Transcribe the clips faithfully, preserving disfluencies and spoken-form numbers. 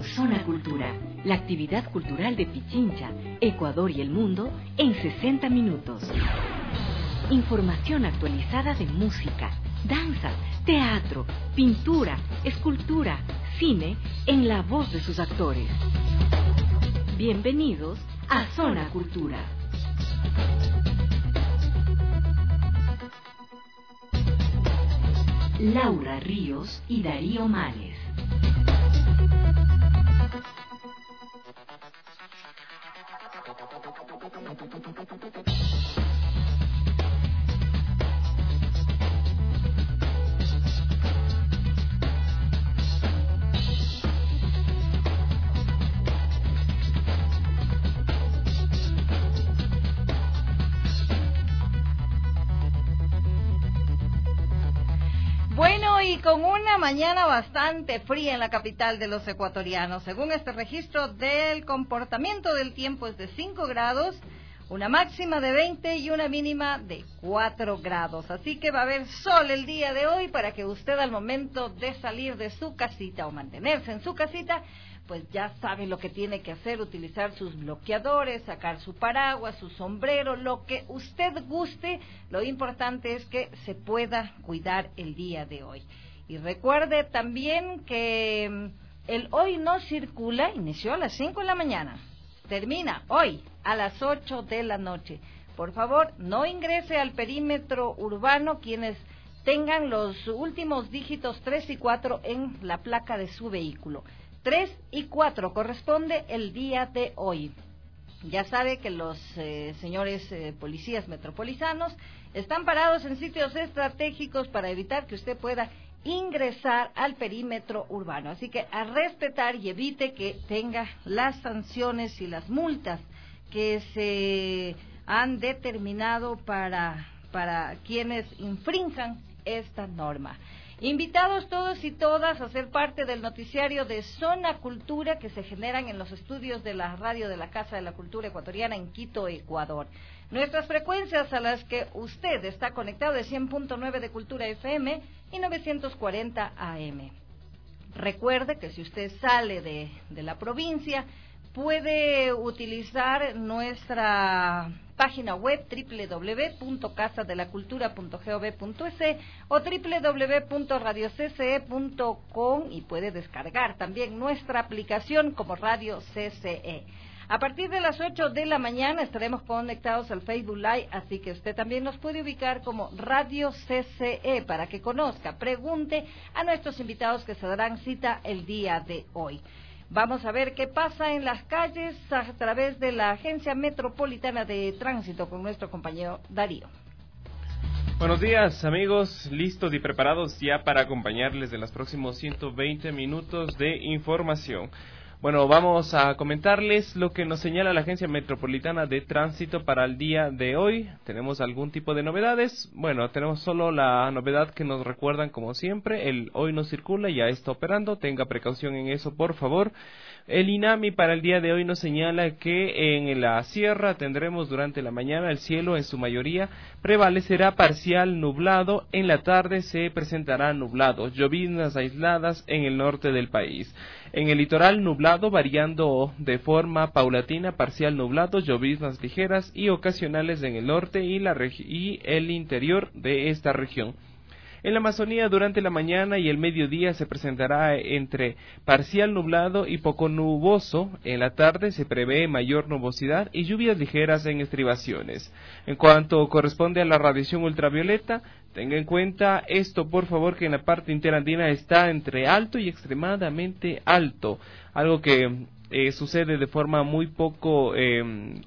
Zona Cultura, la actividad cultural de Pichincha, Ecuador y el mundo en sesenta minutos. Información actualizada de música, danza, teatro, pintura, escultura, cine, en la voz de sus actores. Bienvenidos a Zona Cultura. Laura Ríos y Darío Males. Bueno, y con una mañana bastante fría en la capital de los ecuatorianos. Según este registro del comportamiento del tiempo es de cinco grados, una máxima de veinte y una mínima de cuatro grados. Así que va a haber sol el día de hoy para que usted al momento de salir de su casita o mantenerse en su casita, pues ya sabe lo que tiene que hacer, utilizar sus bloqueadores, sacar su paraguas, su sombrero, lo que usted guste. Lo importante es que se pueda cuidar el día de hoy. Y recuerde también que el Hoy No Circula inició a las cinco de la mañana, termina hoy a las ocho de la noche. Por favor, no ingrese al perímetro urbano quienes tengan los últimos dígitos tres y cuatro en la placa de su vehículo. tres y cuatro corresponde el día de hoy. Ya sabe que los eh, señores eh, policías metropolitanos están parados en sitios estratégicos para evitar que usted pueda ingresar al perímetro urbano. Así que a respetar y evite que tenga las sanciones y las multas que se han determinado para, para quienes infrinjan esta norma. Invitados todos y todas a ser parte del noticiario de Zona Cultura que se generan en los estudios de la radio de la Casa de la Cultura Ecuatoriana en Quito, Ecuador. Nuestras frecuencias a las que usted está conectado es cien punto nueve de Cultura F M y novecientos cuarenta A M. Recuerde que si usted sale de, de la provincia, puede utilizar nuestra página web doble u doble u doble u punto casa de la cultura punto gov punto es o doble u doble u doble u punto radio c c e punto com y puede descargar también nuestra aplicación como Radio C C E. A partir de las ocho de la mañana estaremos conectados al Facebook Live, así que usted también nos puede ubicar como Radio C C E para que conozca, pregunte a nuestros invitados que se darán cita el día de hoy. Vamos a ver qué pasa en las calles a través de la Agencia Metropolitana de Tránsito con nuestro compañero Darío. Buenos días, amigos, listos y preparados ya para acompañarles en los próximos ciento veinte minutos de información. Bueno, vamos a comentarles lo que nos señala la Agencia Metropolitana de Tránsito para el día de hoy. ¿Tenemos algún tipo de novedades? Bueno, tenemos solo la novedad que nos recuerdan como siempre, el Hoy No Circula, ya está operando, tenga precaución en eso, por favor. El INAMI para el día de hoy nos señala que en la sierra tendremos durante la mañana el cielo en su mayoría prevalecerá parcial nublado, en la tarde se presentará nublado, lloviznas aisladas en el norte del país. En el litoral nublado variando de forma paulatina, parcial nublado, lloviznas ligeras y ocasionales en el norte y, la regi- y el interior de esta región. En la Amazonía durante la mañana y el mediodía se presentará entre parcial nublado y poco nuboso. En la tarde se prevé mayor nubosidad y lluvias ligeras en estribaciones. En cuanto corresponde a la radiación ultravioleta, tenga en cuenta esto por favor, que en la parte interandina está entre alto y extremadamente alto, algo que eh, sucede de forma muy poco eh,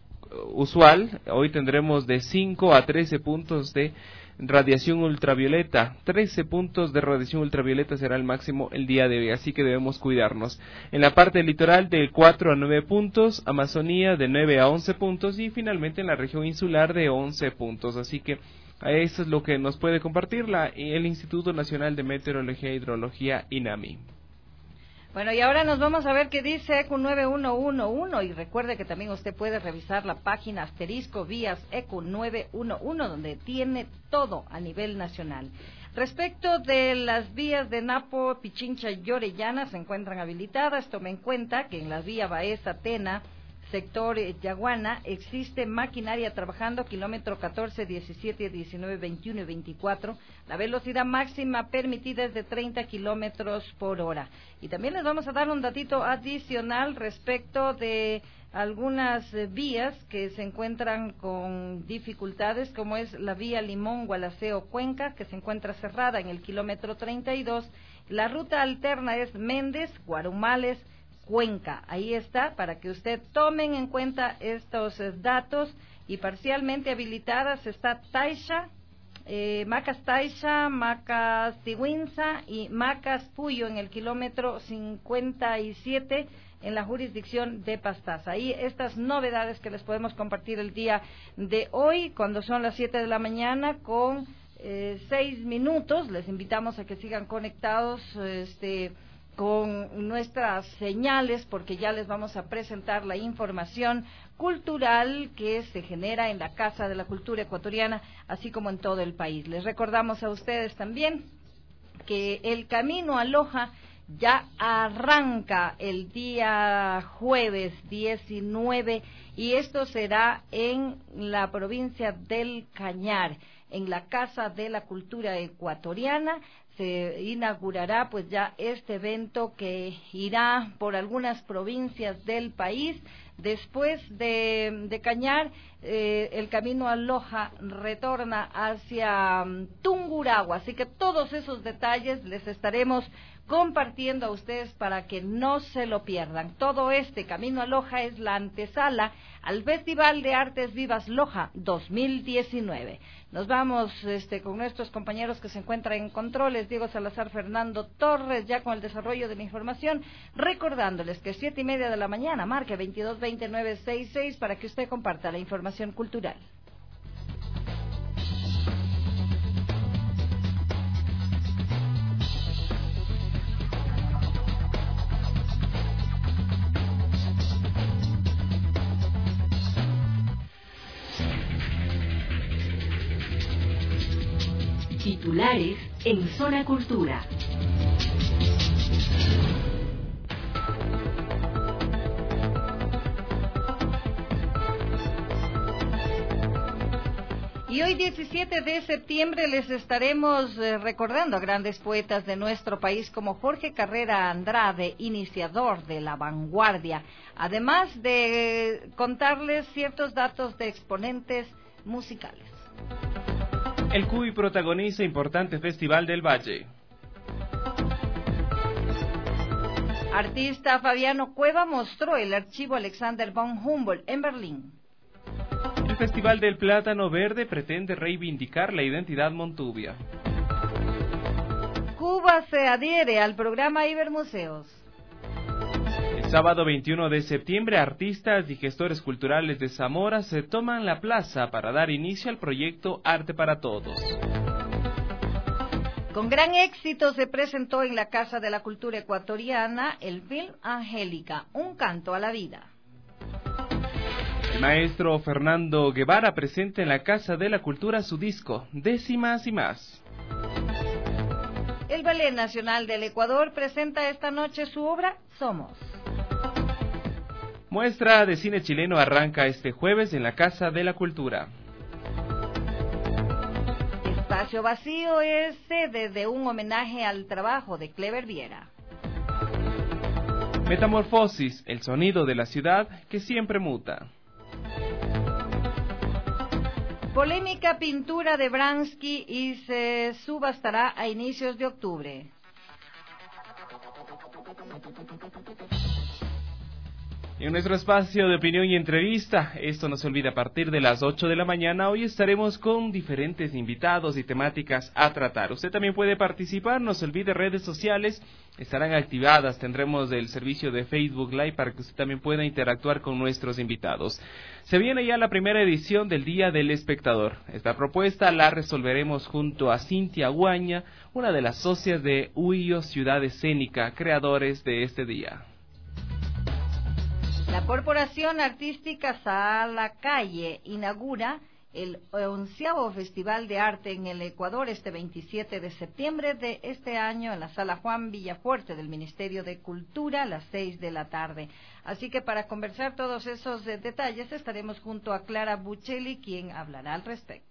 usual. Hoy tendremos de cinco a trece puntos de radiación ultravioleta, trece puntos de radiación ultravioleta será el máximo el día de hoy, así que debemos cuidarnos. En la parte litoral de cuatro a nueve puntos, Amazonía de nueve a once puntos y finalmente en la región insular de once puntos, así que eso es lo que nos puede compartir la, el Instituto Nacional de Meteorología e Hidrología, INAMI. Bueno, y ahora nos vamos a ver qué dice E Q nueve uno uno uno, y recuerde que también usted puede revisar la página asterisco vías E Q nueve uno uno, donde tiene todo a nivel nacional. Respecto de las vías de Napo, Pichincha y Orellana, se encuentran habilitadas. Tome en cuenta que en la vía Baeza, Tena, sector Yaguana, existe maquinaria trabajando, kilómetro catorce, diecisiete, diecinueve, veintiuno y veinticuatro. La velocidad máxima permitida es de treinta kilómetros por hora. Y también les vamos a dar un datito adicional respecto de algunas eh, vías que se encuentran con dificultades, como es la vía Limón-Gualaceo-Cuenca, que se encuentra cerrada en el kilómetro treinta y dos. La ruta alterna es Méndez-Guarumales, Cuenca. Ahí está, para que usted tomen en cuenta estos eh, datos. Y parcialmente habilitadas está Taisha, eh, Macas Taisha, Macas Tihuinza y Macas Puyo en el kilómetro cincuenta y siete en la jurisdicción de Pastaza. Ahí estas novedades que les podemos compartir el día de hoy, cuando son las siete de la mañana con eh, seis minutos. Les invitamos a que sigan conectados este con nuestras señales, porque ya les vamos a presentar la información cultural que se genera en la Casa de la Cultura Ecuatoriana, así como en todo el país. Les recordamos a ustedes también que el Camino a Loja ya arranca el día jueves diecinueve, y esto será en la provincia del Cañar, en la Casa de la Cultura Ecuatoriana. Se inaugurará pues ya este evento que irá por algunas provincias del país. Después de, de Cañar, eh, el Camino a Loja retorna hacia um, Tungurahua, así que todos esos detalles les estaremos compartiendo a ustedes para que no se lo pierdan. Todo este Camino a Loja es la antesala al Festival de Artes Vivas Loja dos mil diecinueve. Nos vamos este, con nuestros compañeros que se encuentran en controles, Diego Salazar, Fernando Torres, ya con el desarrollo de la información, recordándoles que siete y media de la mañana, marque veintidós veinte nueve sesenta y seis para que usted comparta la información cultural. Titulares en Zona Cultura. Y hoy diecisiete de septiembre les estaremos eh, recordando a grandes poetas de nuestro país como Jorge Carrera Andrade, iniciador de la vanguardia, además de contarles ciertos datos de exponentes musicales. El Cuy protagoniza importante Festival del Valle. Artista Fabiano Cueva mostró el archivo Alexander von Humboldt en Berlín. El Festival del Plátano Verde pretende reivindicar la identidad montubia. Cuba se adhiere al programa Ibermuseos. El sábado veintiuno de septiembre, artistas y gestores culturales de Zamora se toman la plaza para dar inicio al proyecto Arte para Todos. Con gran éxito se presentó en la Casa de la Cultura Ecuatoriana el film Angélica, un canto a la vida. El maestro Fernando Guevara presenta en la Casa de la Cultura su disco Décimas y Más. El Ballet Nacional del Ecuador presenta esta noche su obra Somos. Muestra de cine chileno arranca este jueves en la Casa de la Cultura. Espacio Vacío es sede de un homenaje al trabajo de Clever Viera. Metamorfosis, el sonido de la ciudad que siempre muta. Polémica pintura de Bransky y se subastará a inicios de octubre. En nuestro espacio de opinión y entrevista, esto no se olvida, a partir de las ocho de la mañana, hoy estaremos con diferentes invitados y temáticas a tratar. Usted también puede participar, no se olvide, redes sociales estarán activadas, tendremos el servicio de Facebook Live para que usted también pueda interactuar con nuestros invitados. Se viene ya la primera edición del Día del Espectador. Esta propuesta la resolveremos junto a Cintia Guaña, una de las socias de Huillo Ciudad Escénica, creadores de este día. La Corporación Artística Sala Calle inaugura el onceavo Festival de Arte en el Ecuador este veintisiete de septiembre de este año en la Sala Juan Villafuerte del Ministerio de Cultura a las seis de la tarde. Así que para conversar todos esos eh, detalles estaremos junto a Clara Buccelli, quien hablará al respecto.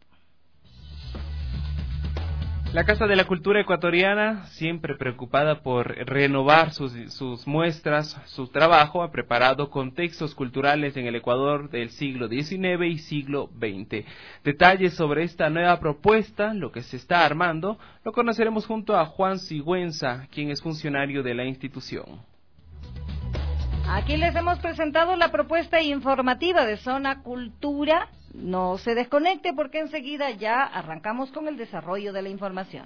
La Casa de la Cultura Ecuatoriana, siempre preocupada por renovar sus, sus muestras, su trabajo, ha preparado contextos culturales en el Ecuador del siglo diecinueve y siglo veinte. Detalles sobre esta nueva propuesta, lo que se está armando, lo conoceremos junto a Juan Sigüenza, quien es funcionario de la institución. Aquí les hemos presentado la propuesta informativa de Zona Cultura. No se desconecte porque enseguida ya arrancamos con el desarrollo de la información.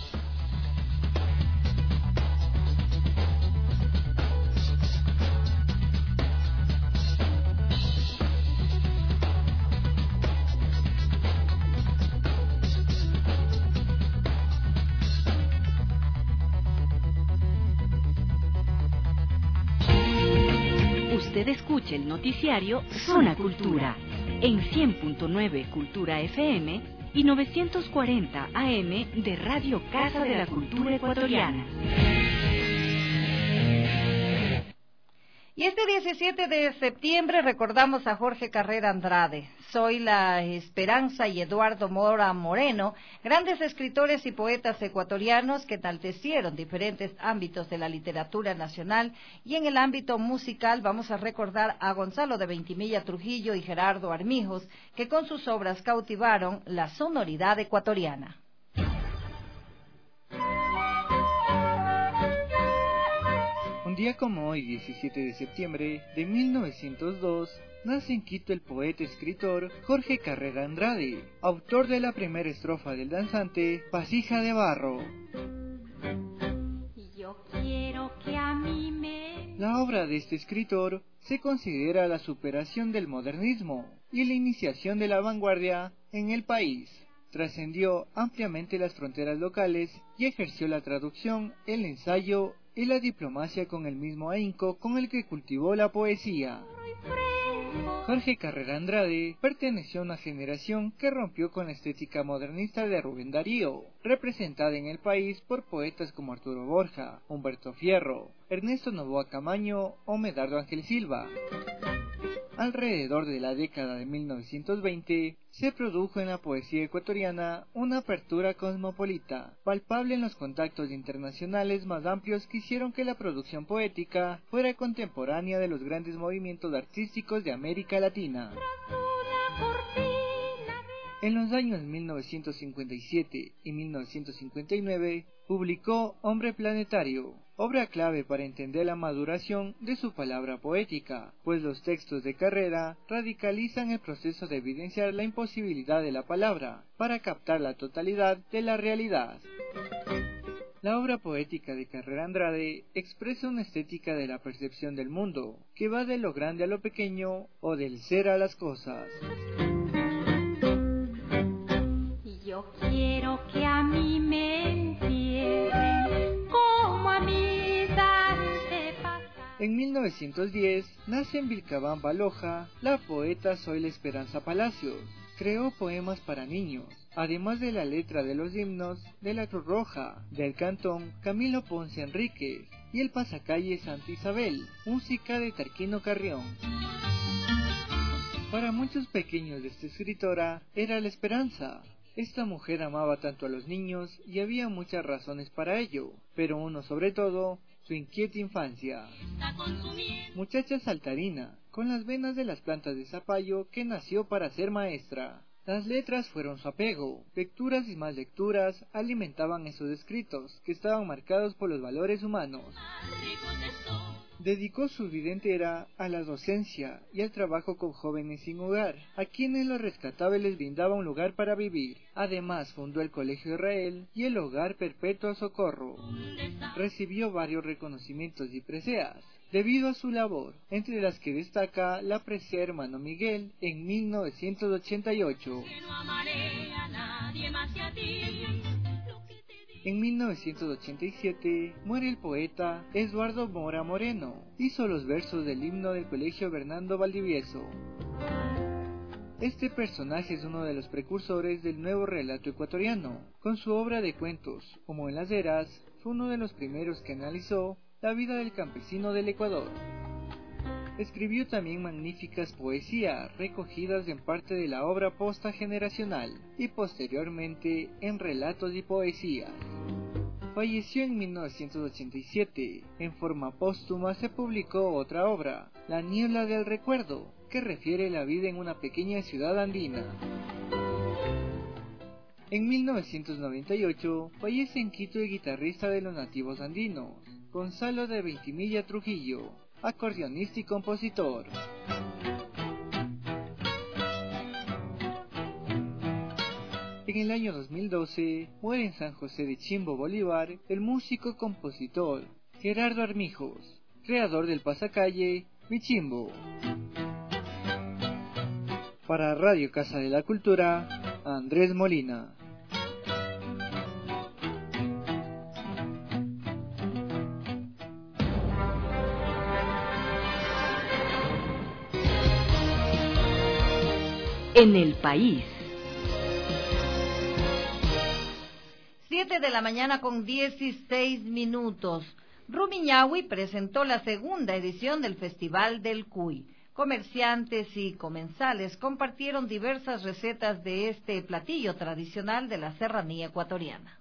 Usted escucha el noticiario Zona Cultura en cien punto nueve Cultura F M y novecientos cuarenta A M de Radio Casa de la Cultura Ecuatoriana. Y este diecisiete de septiembre recordamos a Jorge Carrera Andrade, Soy la Esperanza y Eduardo Mora Moreno, grandes escritores y poetas ecuatorianos que enaltecieron diferentes ámbitos de la literatura nacional, y en el ámbito musical vamos a recordar a Gonzalo de Ventimilla Trujillo y Gerardo Armijos, que con sus obras cautivaron la sonoridad ecuatoriana. Un día como hoy, diecisiete de septiembre de mil novecientos dos, nace en Quito el poeta y escritor Jorge Carrera Andrade, autor de la primera estrofa del danzante Vasija de Barro. Yo quiero que a mí me... La obra de este escritor se considera la superación del modernismo y la iniciación de la vanguardia en el país. Trascendió ampliamente las fronteras locales y ejerció la traducción, el ensayo y la diplomacia con el mismo ahínco con el que cultivó la poesía. Jorge Carrera Andrade perteneció a una generación que rompió con la estética modernista de Rubén Darío, representada en el país por poetas como Arturo Borja, Humberto Fierro, Ernesto Noboa Camaño o Medardo Ángel Silva. Alrededor de la década de mil novecientos veinte, se produjo en la poesía ecuatoriana una apertura cosmopolita, palpable en los contactos internacionales más amplios que hicieron que la producción poética fuera contemporánea de los grandes movimientos artísticos de América Latina. En los años mil novecientos cincuenta y siete y mil novecientos cincuenta y nueve, publicó Hombre Planetario, obra clave para entender la maduración de su palabra poética, pues los textos de Carrera radicalizan el proceso de evidenciar la imposibilidad de la palabra para captar la totalidad de la realidad. La obra poética de Carrera Andrade expresa una estética de la percepción del mundo, que va de lo grande a lo pequeño o del ser a las cosas. Yo quiero que a mí me entierren como a mis antepasados. En mil novecientos diez nace en Vilcabamba, Loja, la poeta Zoila Esperanza Palacios. Creó poemas para niños, además de la letra de los himnos de la Cruz Roja, del cantón Camilo Ponce Enríquez y el pasacalle Santa Isabel, música de Tarquino Carrión. Para muchos pequeños de esta escritora era la esperanza. Esta mujer amaba tanto a los niños y había muchas razones para ello, pero uno sobre todo, su inquieta infancia. Muchacha saltarina, con las venas de las plantas de zapallo, que nació para ser maestra. Las letras fueron su apego, lecturas y más lecturas alimentaban esos escritos, que estaban marcados por los valores humanos. Dedicó su vida entera a la docencia y al trabajo con jóvenes sin hogar, a quienes los rescataba y les brindaba un lugar para vivir. Además, fundó el Colegio Israel y el Hogar Perpetuo Socorro. Recibió varios reconocimientos y preseas debido a su labor, entre las que destaca la presea Hermano Miguel en mil novecientos ochenta y ocho. En mil novecientos ochenta y siete muere el poeta Eduardo Mora Moreno. Hizo los versos del himno del Colegio Bernardo Valdivieso. Este personaje es uno de los precursores del nuevo relato ecuatoriano. Con su obra de cuentos, Como en las Eras, fue uno de los primeros que analizó la vida del campesino del Ecuador. Escribió también magníficas poesías recogidas en parte de la obra posta generacional y posteriormente en relatos y poesías. Falleció en mil novecientos ochenta y siete. En forma póstuma se publicó otra obra, La Niebla del Recuerdo, que refiere la vida en una pequeña ciudad andina. En mil novecientos noventa y ocho fallece en Quito el guitarrista de los nativos andinos, Gonzalo de Veintimilla Trujillo, acordeonista y compositor. En el año dos mil doce muere en San José de Chimbo, Bolívar, el músico y compositor Gerardo Armijos, creador del pasacalle Mi Chimbo. Para Radio Casa de la Cultura, Andrés Molina. En el país. Siete de la mañana con dieciséis minutos. Rumiñahui presentó la segunda edición del Festival del Cuy. Comerciantes y comensales compartieron diversas recetas de este platillo tradicional de la serranía ecuatoriana.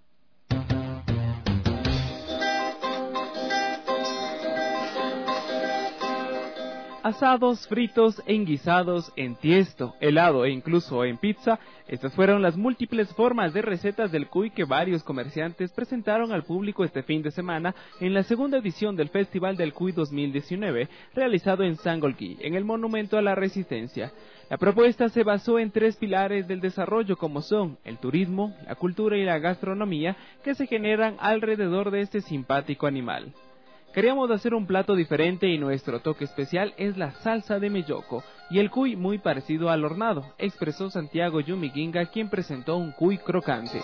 Asados, fritos, enguisados, en tiesto, helado e incluso en pizza, estas fueron las múltiples formas de recetas del cuy que varios comerciantes presentaron al público este fin de semana en la segunda edición del Festival del Cuy dos mil diecinueve, realizado en Sangolquí, en el Monumento a la Resistencia. La propuesta se basó en tres pilares del desarrollo como son el turismo, la cultura y la gastronomía que se generan alrededor de este simpático animal. Queríamos hacer un plato diferente y nuestro toque especial es la salsa de melloco y el cuy muy parecido al hornado, expresó Santiago Yumiguinga, quien presentó un cuy crocante.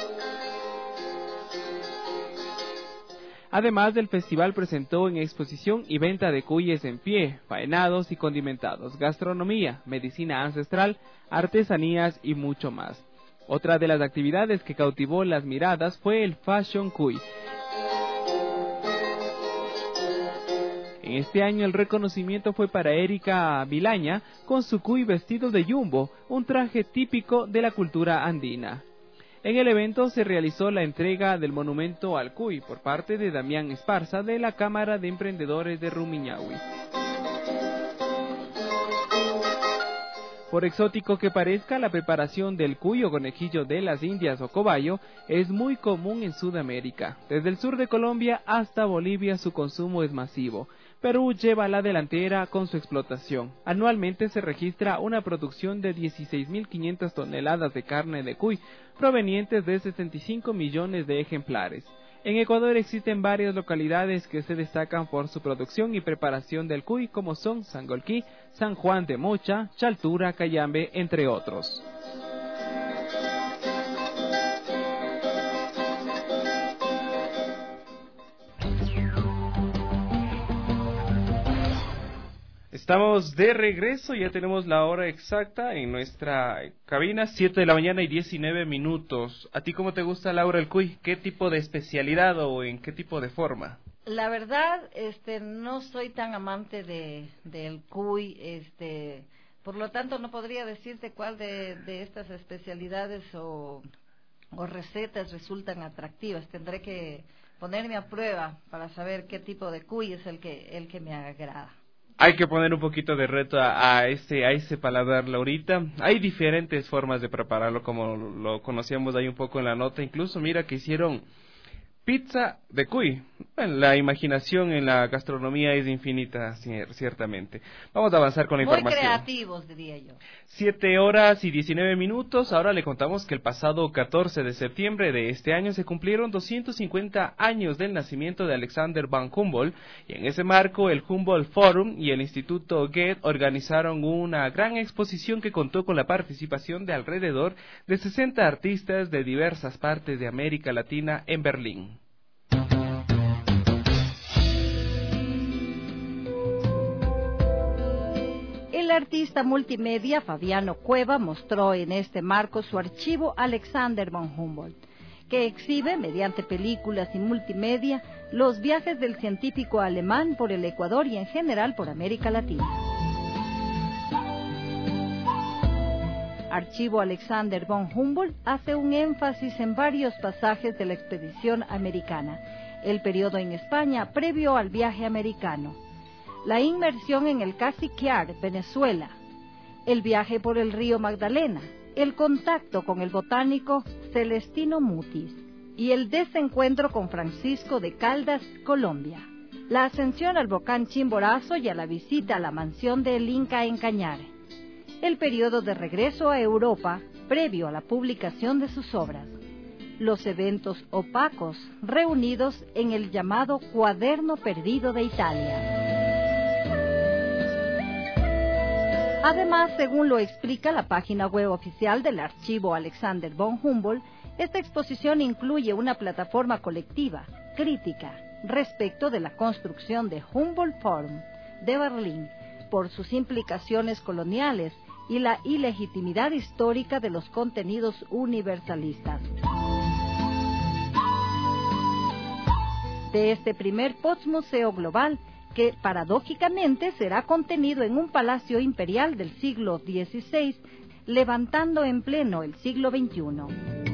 Además del festival presentó en exposición y venta de cuyes en pie, faenados y condimentados, gastronomía, medicina ancestral, artesanías y mucho más. Otra de las actividades que cautivó las miradas fue el Fashion Cuy. En este año el reconocimiento fue para Erika Vilaña con su cuy vestido de jumbo, un traje típico de la cultura andina. En el evento se realizó la entrega del monumento al cuy por parte de Damián Esparza de la Cámara de Emprendedores de Rumiñahui. Por exótico que parezca, la preparación del cuy o conejillo de las Indias o cobayo es muy común en Sudamérica. Desde el sur de Colombia hasta Bolivia su consumo es masivo. Perú lleva la delantera con su explotación. Anualmente se registra una producción de dieciséis mil quinientas toneladas de carne de cuy, provenientes de sesenta y cinco millones de ejemplares. En Ecuador existen varias localidades que se destacan por su producción y preparación del cuy, como son Sangolquí, San Juan de Mocha, Chaltura, Cayambe, entre otros. Estamos de regreso, ya tenemos la hora exacta en nuestra cabina, siete de la mañana y diecinueve minutos. ¿A ti cómo te gusta, Laura, el cuy? ¿Qué tipo de especialidad o en qué tipo de forma? La verdad, este, no soy tan amante de del cuy, este, por lo tanto no podría decirte cuál de, de estas especialidades o, o recetas resultan atractivas. Tendré que ponerme a prueba para saber qué tipo de cuy es el que el que me agrada. Hay que poner un poquito de reto a, a ese a ese paladar, Laurita. Hay diferentes formas de prepararlo, como lo conocíamos ahí un poco en la nota. Incluso mira que hicieron Pizza de cuy. Bueno, la imaginación en la gastronomía es infinita, ciertamente. Vamos a avanzar con la Muy información. Muy creativos, diría yo. Siete horas y diecinueve minutos. Ahora le contamos que el pasado catorce de septiembre de este año se cumplieron doscientos cincuenta años del nacimiento de Alexander von Humboldt, y en ese marco el Humboldt Forum y el Instituto Goethe organizaron una gran exposición que contó con la participación de alrededor de sesenta artistas de diversas partes de América Latina en Berlín. El artista multimedia Fabiano Cueva mostró en este marco su archivo Alexander von Humboldt, que exhibe mediante películas y multimedia los viajes del científico alemán por el Ecuador y en general por América Latina. Archivo Alexander von Humboldt hace un énfasis en varios pasajes de la expedición americana, el periodo en España previo al viaje americano, la inmersión en el Cassiquiare, Venezuela, el viaje por el río Magdalena, el contacto con el botánico Celestino Mutis y el desencuentro con Francisco de Caldas, Colombia, la ascensión al volcán Chimborazo y a la visita a la mansión del Inca en Cañar, el periodo de regreso a Europa previo a la publicación de sus obras, los eventos opacos reunidos en el llamado Cuaderno Perdido de Italia. Además, según lo explica la página web oficial del archivo Alexander von Humboldt, esta exposición incluye una plataforma colectiva, crítica, respecto de la construcción de Humboldt Forum de Berlín, por sus implicaciones coloniales y la ilegitimidad histórica de los contenidos universalistas. De este primer postmuseo global, que paradójicamente será contenido en un palacio imperial del siglo dieciséis, levantando en pleno el siglo veintiuno.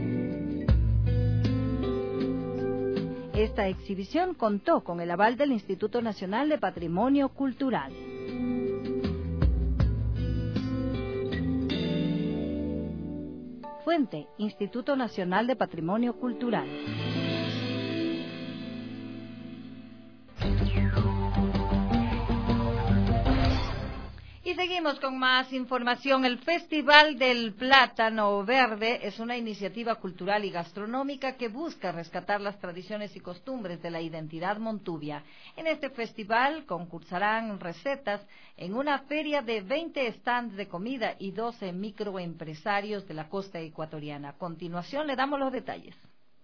Esta exhibición contó con el aval del Instituto Nacional de Patrimonio Cultural. Fuente: Instituto Nacional de Patrimonio Cultural. Y seguimos con más información. El Festival del Plátano Verde es una iniciativa cultural y gastronómica que busca rescatar las tradiciones y costumbres de la identidad montuvia. En este festival concursarán recetas en una feria de veinte stands de comida y doce microempresarios de la costa ecuatoriana. A continuación le damos los detalles.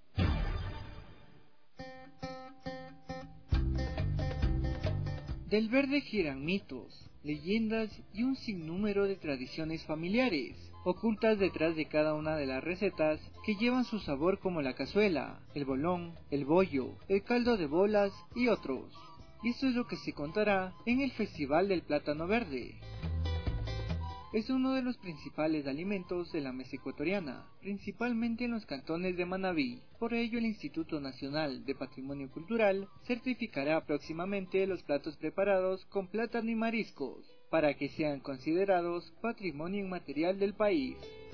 Del verde giran mitos, leyendas y un sinnúmero de tradiciones familiares, ocultas detrás de cada una de las recetas que llevan su sabor, como la cazuela, el bolón, el bollo, el caldo de bolas y otros. Y eso es lo que se contará en el Festival del Plátano Verde. Es uno de los principales alimentos de la mesa ecuatoriana, principalmente en los cantones de Manabí. Por ello, el Instituto Nacional de Patrimonio Cultural certificará próximamente los platos preparados con plátano y mariscos, para que sean considerados patrimonio inmaterial del país.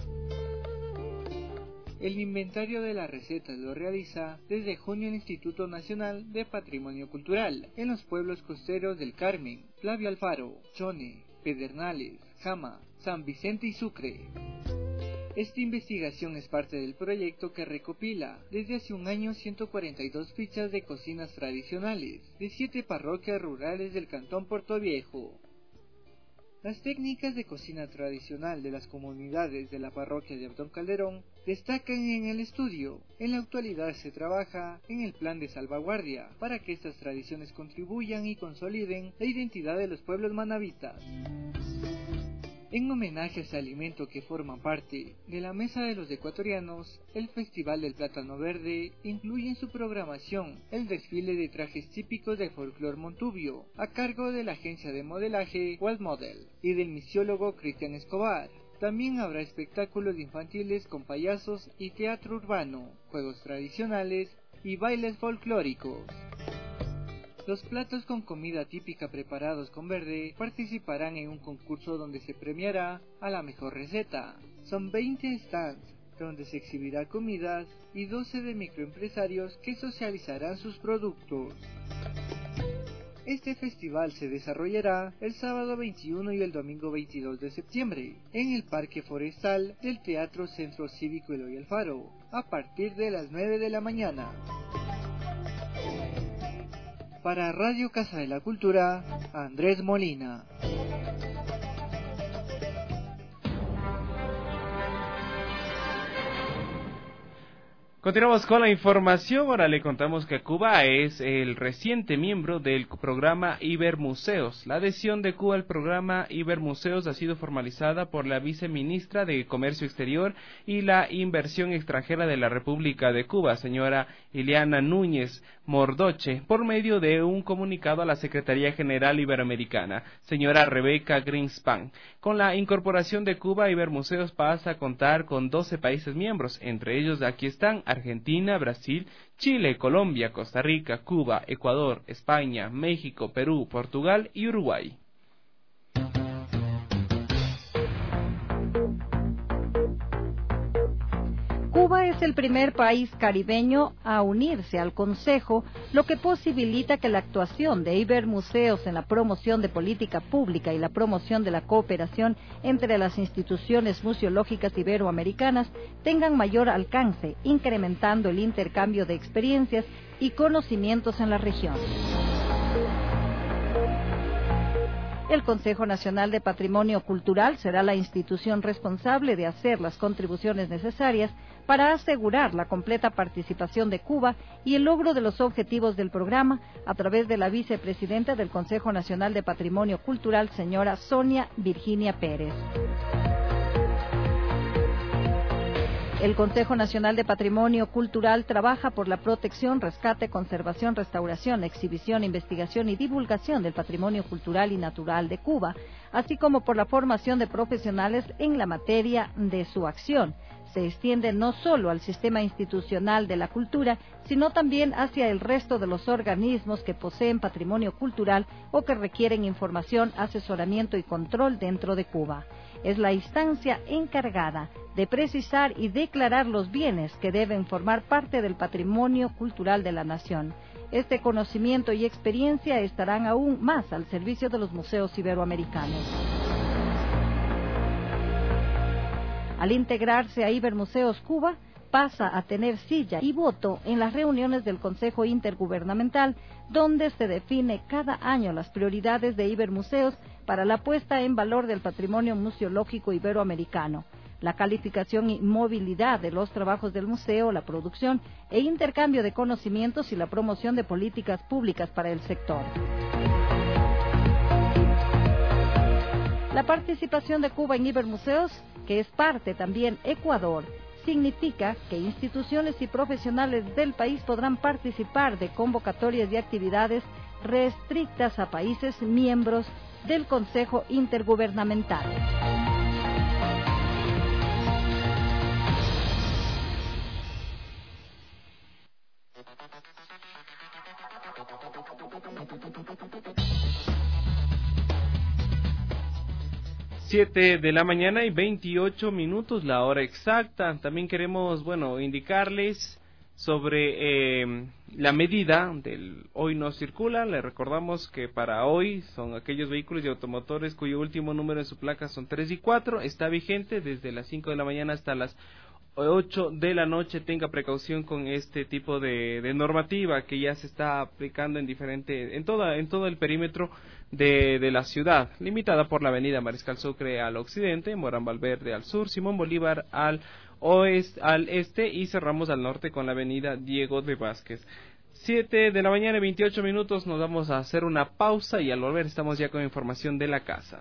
El inventario de las recetas lo realiza desde junio el Instituto Nacional de Patrimonio Cultural, en los pueblos costeros del Carmen, Flavio Alfaro, Chone, Pedernales, Jama, San Vicente y Sucre. Esta investigación es parte del proyecto que recopila desde hace un año ciento cuarenta y dos fichas de cocinas tradicionales de siete parroquias rurales del cantón Puerto Viejo. Las técnicas de cocina tradicional de las comunidades de la parroquia de Abdón Calderón destacan en el estudio. En la actualidad se trabaja en el plan de salvaguardia para que estas tradiciones contribuyan y consoliden la identidad de los pueblos manabitas. En homenaje a ese alimento que forma parte de la mesa de los ecuatorianos, el Festival del Plátano Verde incluye en su programación el desfile de trajes típicos del folclor montubio, a cargo de la agencia de modelaje Wild Model y del misiólogo Cristian Escobar. También habrá espectáculos infantiles con payasos y teatro urbano, juegos tradicionales y bailes folclóricos. Los platos con comida típica preparados con verde participarán en un concurso donde se premiará a la mejor receta. Son veinte stands donde se exhibirá comidas, y doce de microempresarios que socializarán sus productos. Este festival se desarrollará el sábado veintiuno y el domingo veintidós de septiembre en el Parque Forestal del Teatro Centro Cívico Eloy Alfaro, a partir de las nueve de la mañana. Para Radio Casa de la Cultura, Andrés Molina. Continuamos con la información. Ahora le contamos que Cuba es el reciente miembro del programa Ibermuseos. La adhesión de Cuba al programa Ibermuseos ha sido formalizada por la viceministra de Comercio Exterior y la Inversión Extranjera de la República de Cuba, señora Ileana Núñez Mordoche, por medio de un comunicado a la Secretaría General Iberoamericana, señora Rebeca Greenspan. Con la incorporación de Cuba, Ibermuseos pasa a contar con doce países miembros, entre ellos aquí están Argentina, Brasil, Chile, Colombia, Costa Rica, Cuba, Ecuador, España, México, Perú, Portugal y Uruguay. Cuba es el primer país caribeño a unirse al Consejo, lo que posibilita que la actuación de Ibermuseos en la promoción de política pública y la promoción de la cooperación entre las instituciones museológicas iberoamericanas tengan mayor alcance, incrementando el intercambio de experiencias y conocimientos en la región. El Consejo Nacional de Patrimonio Cultural será la institución responsable de hacer las contribuciones necesarias para asegurar la completa participación de Cuba y el logro de los objetivos del programa a través de la vicepresidenta del Consejo Nacional de Patrimonio Cultural, señora Sonia Virginia Pérez. El Consejo Nacional de Patrimonio Cultural trabaja por la protección, rescate, conservación, restauración, exhibición, investigación y divulgación del patrimonio cultural y natural de Cuba, así como por la formación de profesionales en la materia de su acción. Se extiende no solo al sistema institucional de la cultura, sino también hacia el resto de los organismos que poseen patrimonio cultural o que requieren información, asesoramiento y control dentro de Cuba. Es la instancia encargada de precisar y declarar los bienes que deben formar parte del patrimonio cultural de la nación. Este conocimiento y experiencia estarán aún más al servicio de los museos iberoamericanos. Al integrarse a Ibermuseos Cuba, pasa a tener silla y voto en las reuniones del Consejo Intergubernamental, donde se define cada año las prioridades de Ibermuseos para la puesta en valor del patrimonio museológico iberoamericano, la calificación y movilidad de los trabajos del museo, la producción e intercambio de conocimientos y la promoción de políticas públicas para el sector. La participación de Cuba en Ibermuseos, que es parte también Ecuador, significa que instituciones y profesionales del país podrán participar de convocatorias y actividades restrictas a países miembros del Consejo Intergubernamental. Siete de la mañana y veintiocho minutos, la hora exacta. También queremos, bueno, indicarles sobre eh, la medida del hoy no circula. Le recordamos que para hoy son aquellos vehículos y automotores cuyo último número en su placa son tres y cuatro. Está vigente desde las cinco de la mañana hasta las ocho de la noche. Tenga precaución con este tipo de, de normativa que ya se está aplicando en diferente, en toda, en todo el perímetro de, de la ciudad, limitada por la avenida Mariscal Sucre al occidente, Morán Valverde al sur, Simón Bolívar al oeste, al este y cerramos al norte con la avenida Diego de Vázquez. Siete de la mañana y veintiocho minutos, nos vamos a hacer una pausa y al volver estamos ya con información de la casa.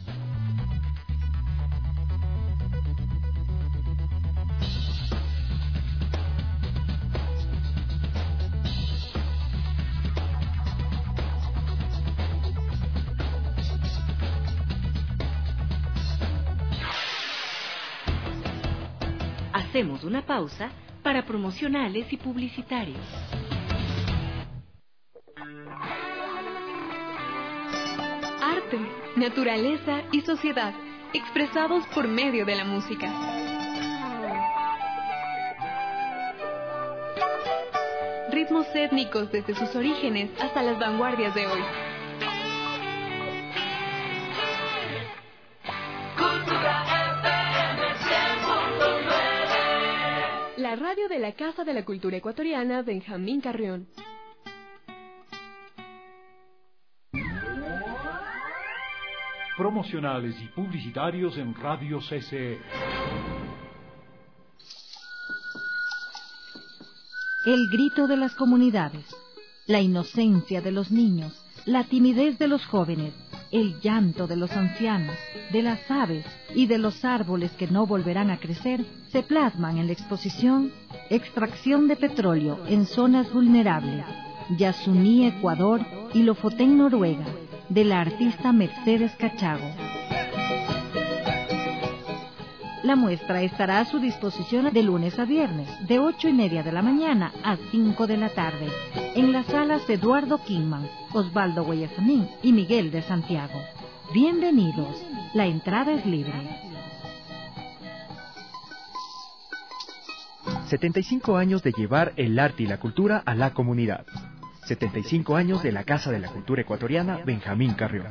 Hacemos una pausa para promocionales y publicitarios. Arte, naturaleza y sociedad, expresados por medio de la música. Ritmos étnicos desde sus orígenes hasta las vanguardias de hoy. La radio de la Casa de la Cultura Ecuatoriana Benjamín Carrión. Promocionales y publicitarios en Radio C C E. El grito de las comunidades, la inocencia de los niños, la timidez de los jóvenes, el llanto de los ancianos, de las aves y de los árboles que no volverán a crecer, se plasman en la exposición Extracción de petróleo en zonas vulnerables, Yasuní, Ecuador y Lofoten, Noruega, de la artista Mercedes Cachago. La muestra estará a su disposición de lunes a viernes, de ocho y media de la mañana a cinco de la tarde, en las salas Eduardo Kingman, Osvaldo Guayasamín y Miguel de Santiago. Bienvenidos, la entrada es libre. setenta y cinco años de llevar el arte y la cultura a la comunidad. setenta y cinco años de la Casa de la Cultura Ecuatoriana Benjamín Carrión.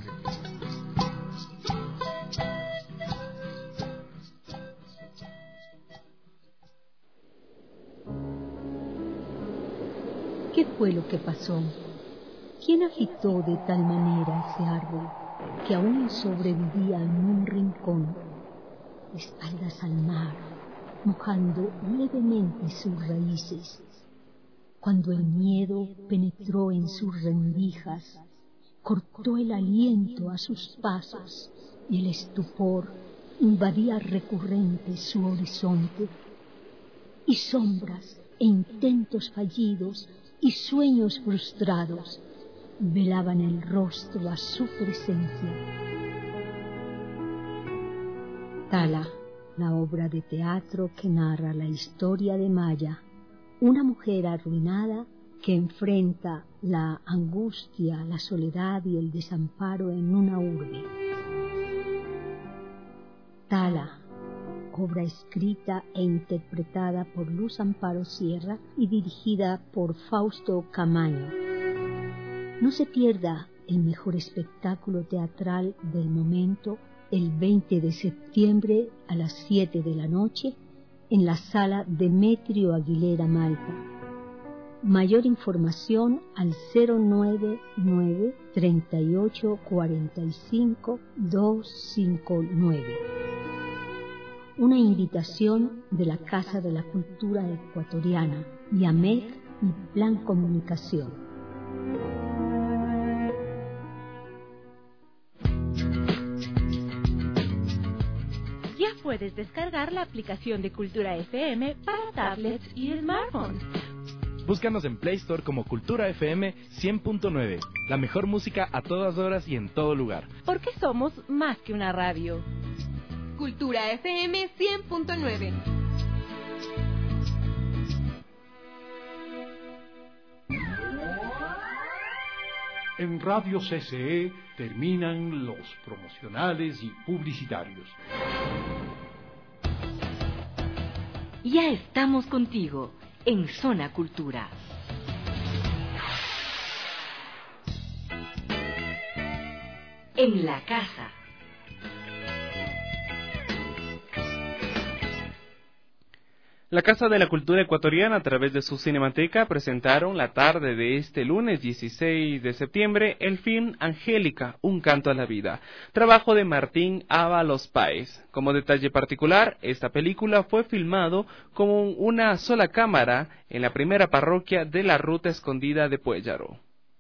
¿Qué fue lo que pasó? ¿Quién agitó de tal manera ese árbol que aún sobrevivía en un rincón, de espaldas al mar, mojando levemente sus raíces? Cuando el miedo penetró en sus rendijas, cortó el aliento a sus pasos y el estupor invadía recurrente su horizonte, y sombras e intentos fallidos y sueños frustrados velaban el rostro a su presencia. Tala, la obra de teatro que narra la historia de Maya, una mujer arruinada que enfrenta la angustia, la soledad y el desamparo en una urbe. Tala, obra escrita e interpretada por Luz Amparo Sierra y dirigida por Fausto Camaño. No se pierda el mejor espectáculo teatral del momento el veinte de septiembre a las siete de la noche en la sala Demetrio Aguilera Malta. Mayor información al cero nueve nueve, treinta y ocho, cuarenta y cinco, doscientos cincuenta y nueve. Una invitación de la Casa de la Cultura Ecuatoriana, YAMEC y Plan Comunicación. Ya puedes descargar la aplicación de Cultura F M para tablets y smartphones. Búscanos en Play Store como Cultura F M cien punto nueve. La mejor música a todas horas y en todo lugar. Porque somos más que una radio. Cultura F M cien punto nueve. En Radio C C E terminan los promocionales y publicitarios. Ya estamos contigo en Zona Cultura. En la casa. La Casa de la Cultura Ecuatoriana, a través de su Cinemateca, presentaron la tarde de este lunes dieciséis de septiembre el film Angélica, un canto a la vida, trabajo de Martín Ábalos Páez. Como detalle particular, esta película fue filmado con una sola cámara en la primera parroquia de la Ruta Escondida de Puellaro.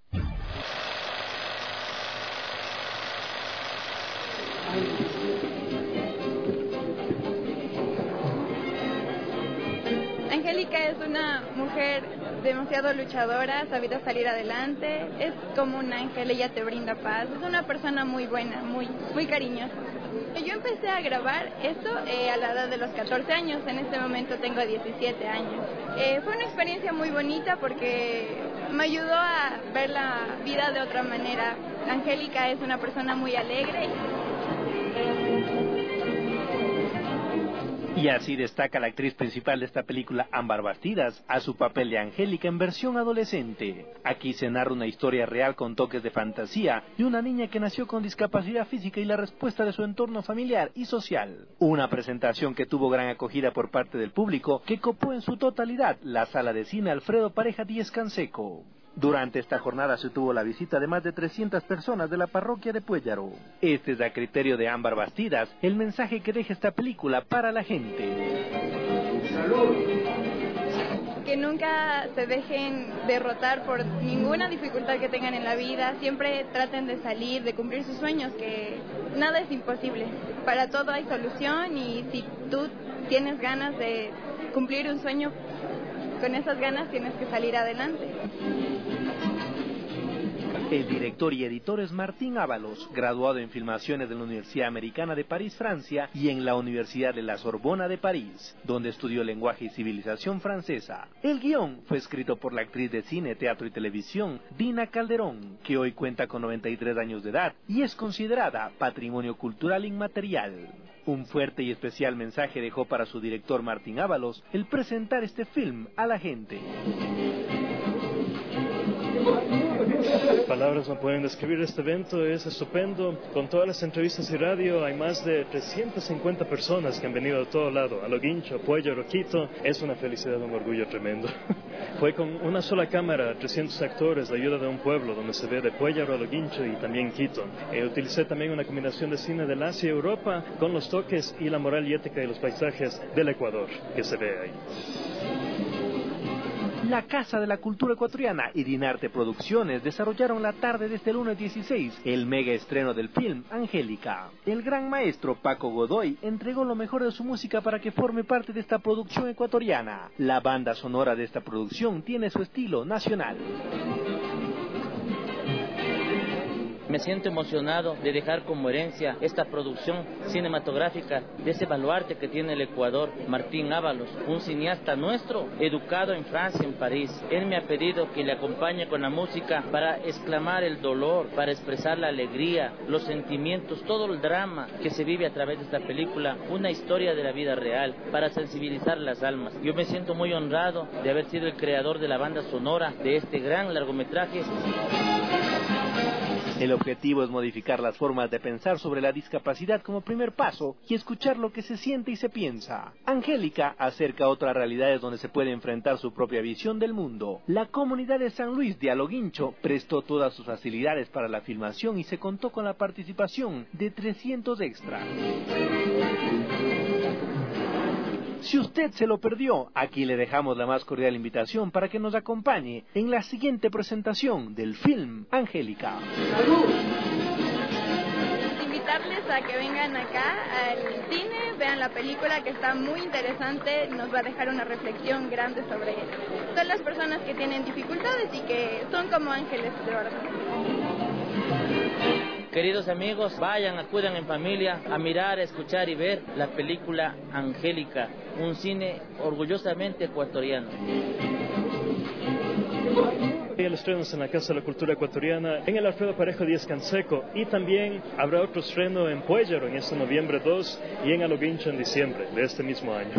Angélica es una mujer demasiado luchadora, ha sabido salir adelante, es como un ángel, ella te brinda paz, es una persona muy buena, muy, muy cariñosa. Yo empecé a grabar esto eh, a la edad de los catorce años, en este momento tengo diecisiete años. Eh, fue una experiencia muy bonita porque me ayudó a ver la vida de otra manera. Angélica es una persona muy alegre. Y así destaca la actriz principal de esta película, Ámbar Bastidas, a su papel de Angélica en versión adolescente. Aquí se narra una historia real con toques de fantasía de una niña que nació con discapacidad física y la respuesta de su entorno familiar y social. Una presentación que tuvo gran acogida por parte del público, que copó en su totalidad la sala de cine Alfredo Pareja Díez Canseco. Durante esta jornada se tuvo la visita de más de trescientas personas de la parroquia de Puellaro. Este es a criterio de Ámbar Bastidas el mensaje que deja esta película para la gente. ¡Salud! Que nunca se dejen derrotar por ninguna dificultad que tengan en la vida, siempre traten de salir, de cumplir sus sueños, que nada es imposible. Para todo hay solución y si tú tienes ganas de cumplir un sueño, con esas ganas tienes que salir adelante. El director y editor es Martín Ábalos, graduado en filmaciones de la Universidad Americana de París, Francia, y en la Universidad de la Sorbona de París, donde estudió lenguaje y civilización francesa. El guión fue escrito por la actriz de cine, teatro y televisión, Dina Calderón, que hoy cuenta con noventa y tres años de edad y es considerada patrimonio cultural inmaterial. Un fuerte y especial mensaje dejó para su director Martín Ábalos el presentar este film a la gente. Palabras no pueden describir este evento, es estupendo. Con todas las entrevistas y radio hay más de trescientas cincuenta personas que han venido de todo lado, a Loguincho, Puellaro, Quito. Es una felicidad, un orgullo tremendo. Fue con una sola cámara, trescientos actores, de ayuda de un pueblo donde se ve de Puellaro a Loguincho y también Quito. Eh, utilicé también una combinación de cine del Asia y Europa con los toques y la moral y ética de los paisajes del Ecuador que se ve ahí. La Casa de la Cultura Ecuatoriana y Dinarte Producciones desarrollaron la tarde de este lunes dieciséis el mega estreno del film Angélica. El gran maestro Paco Godoy entregó lo mejor de su música para que forme parte de esta producción ecuatoriana. La banda sonora de esta producción tiene su estilo nacional. Me siento emocionado de dejar como herencia esta producción cinematográfica de ese baluarte que tiene el Ecuador, Martín Ábalos, un cineasta nuestro, educado en Francia, en París. Él me ha pedido que le acompañe con la música para exclamar el dolor, para expresar la alegría, los sentimientos, todo el drama que se vive a través de esta película, una historia de la vida real, para sensibilizar las almas. Yo me siento muy honrado de haber sido el creador de la banda sonora de este gran largometraje. El objetivo es modificar las formas de pensar sobre la discapacidad como primer paso y escuchar lo que se siente y se piensa. Angélica acerca otras realidades donde se puede enfrentar su propia visión del mundo. La comunidad de San Luis de Aloguincho prestó todas sus facilidades para la filmación y se contó con la participación de trescientos extras. Si usted se lo perdió, aquí le dejamos la más cordial invitación para que nos acompañe en la siguiente presentación del film Angélica. Invitarles a que vengan acá al cine, vean la película que está muy interesante, nos va a dejar una reflexión grande sobre todas las personas que tienen dificultades y que son como ángeles de verdad. Queridos amigos, vayan, acudan en familia a mirar, a escuchar y ver la película Angélica, un cine orgullosamente ecuatoriano. El estreno es en la Casa de la Cultura Ecuatoriana, en el Alfredo Pareja Díez Canseco, y también habrá otro estreno en Puellaro en este noviembre dos y en Aloguincho en diciembre de este mismo año.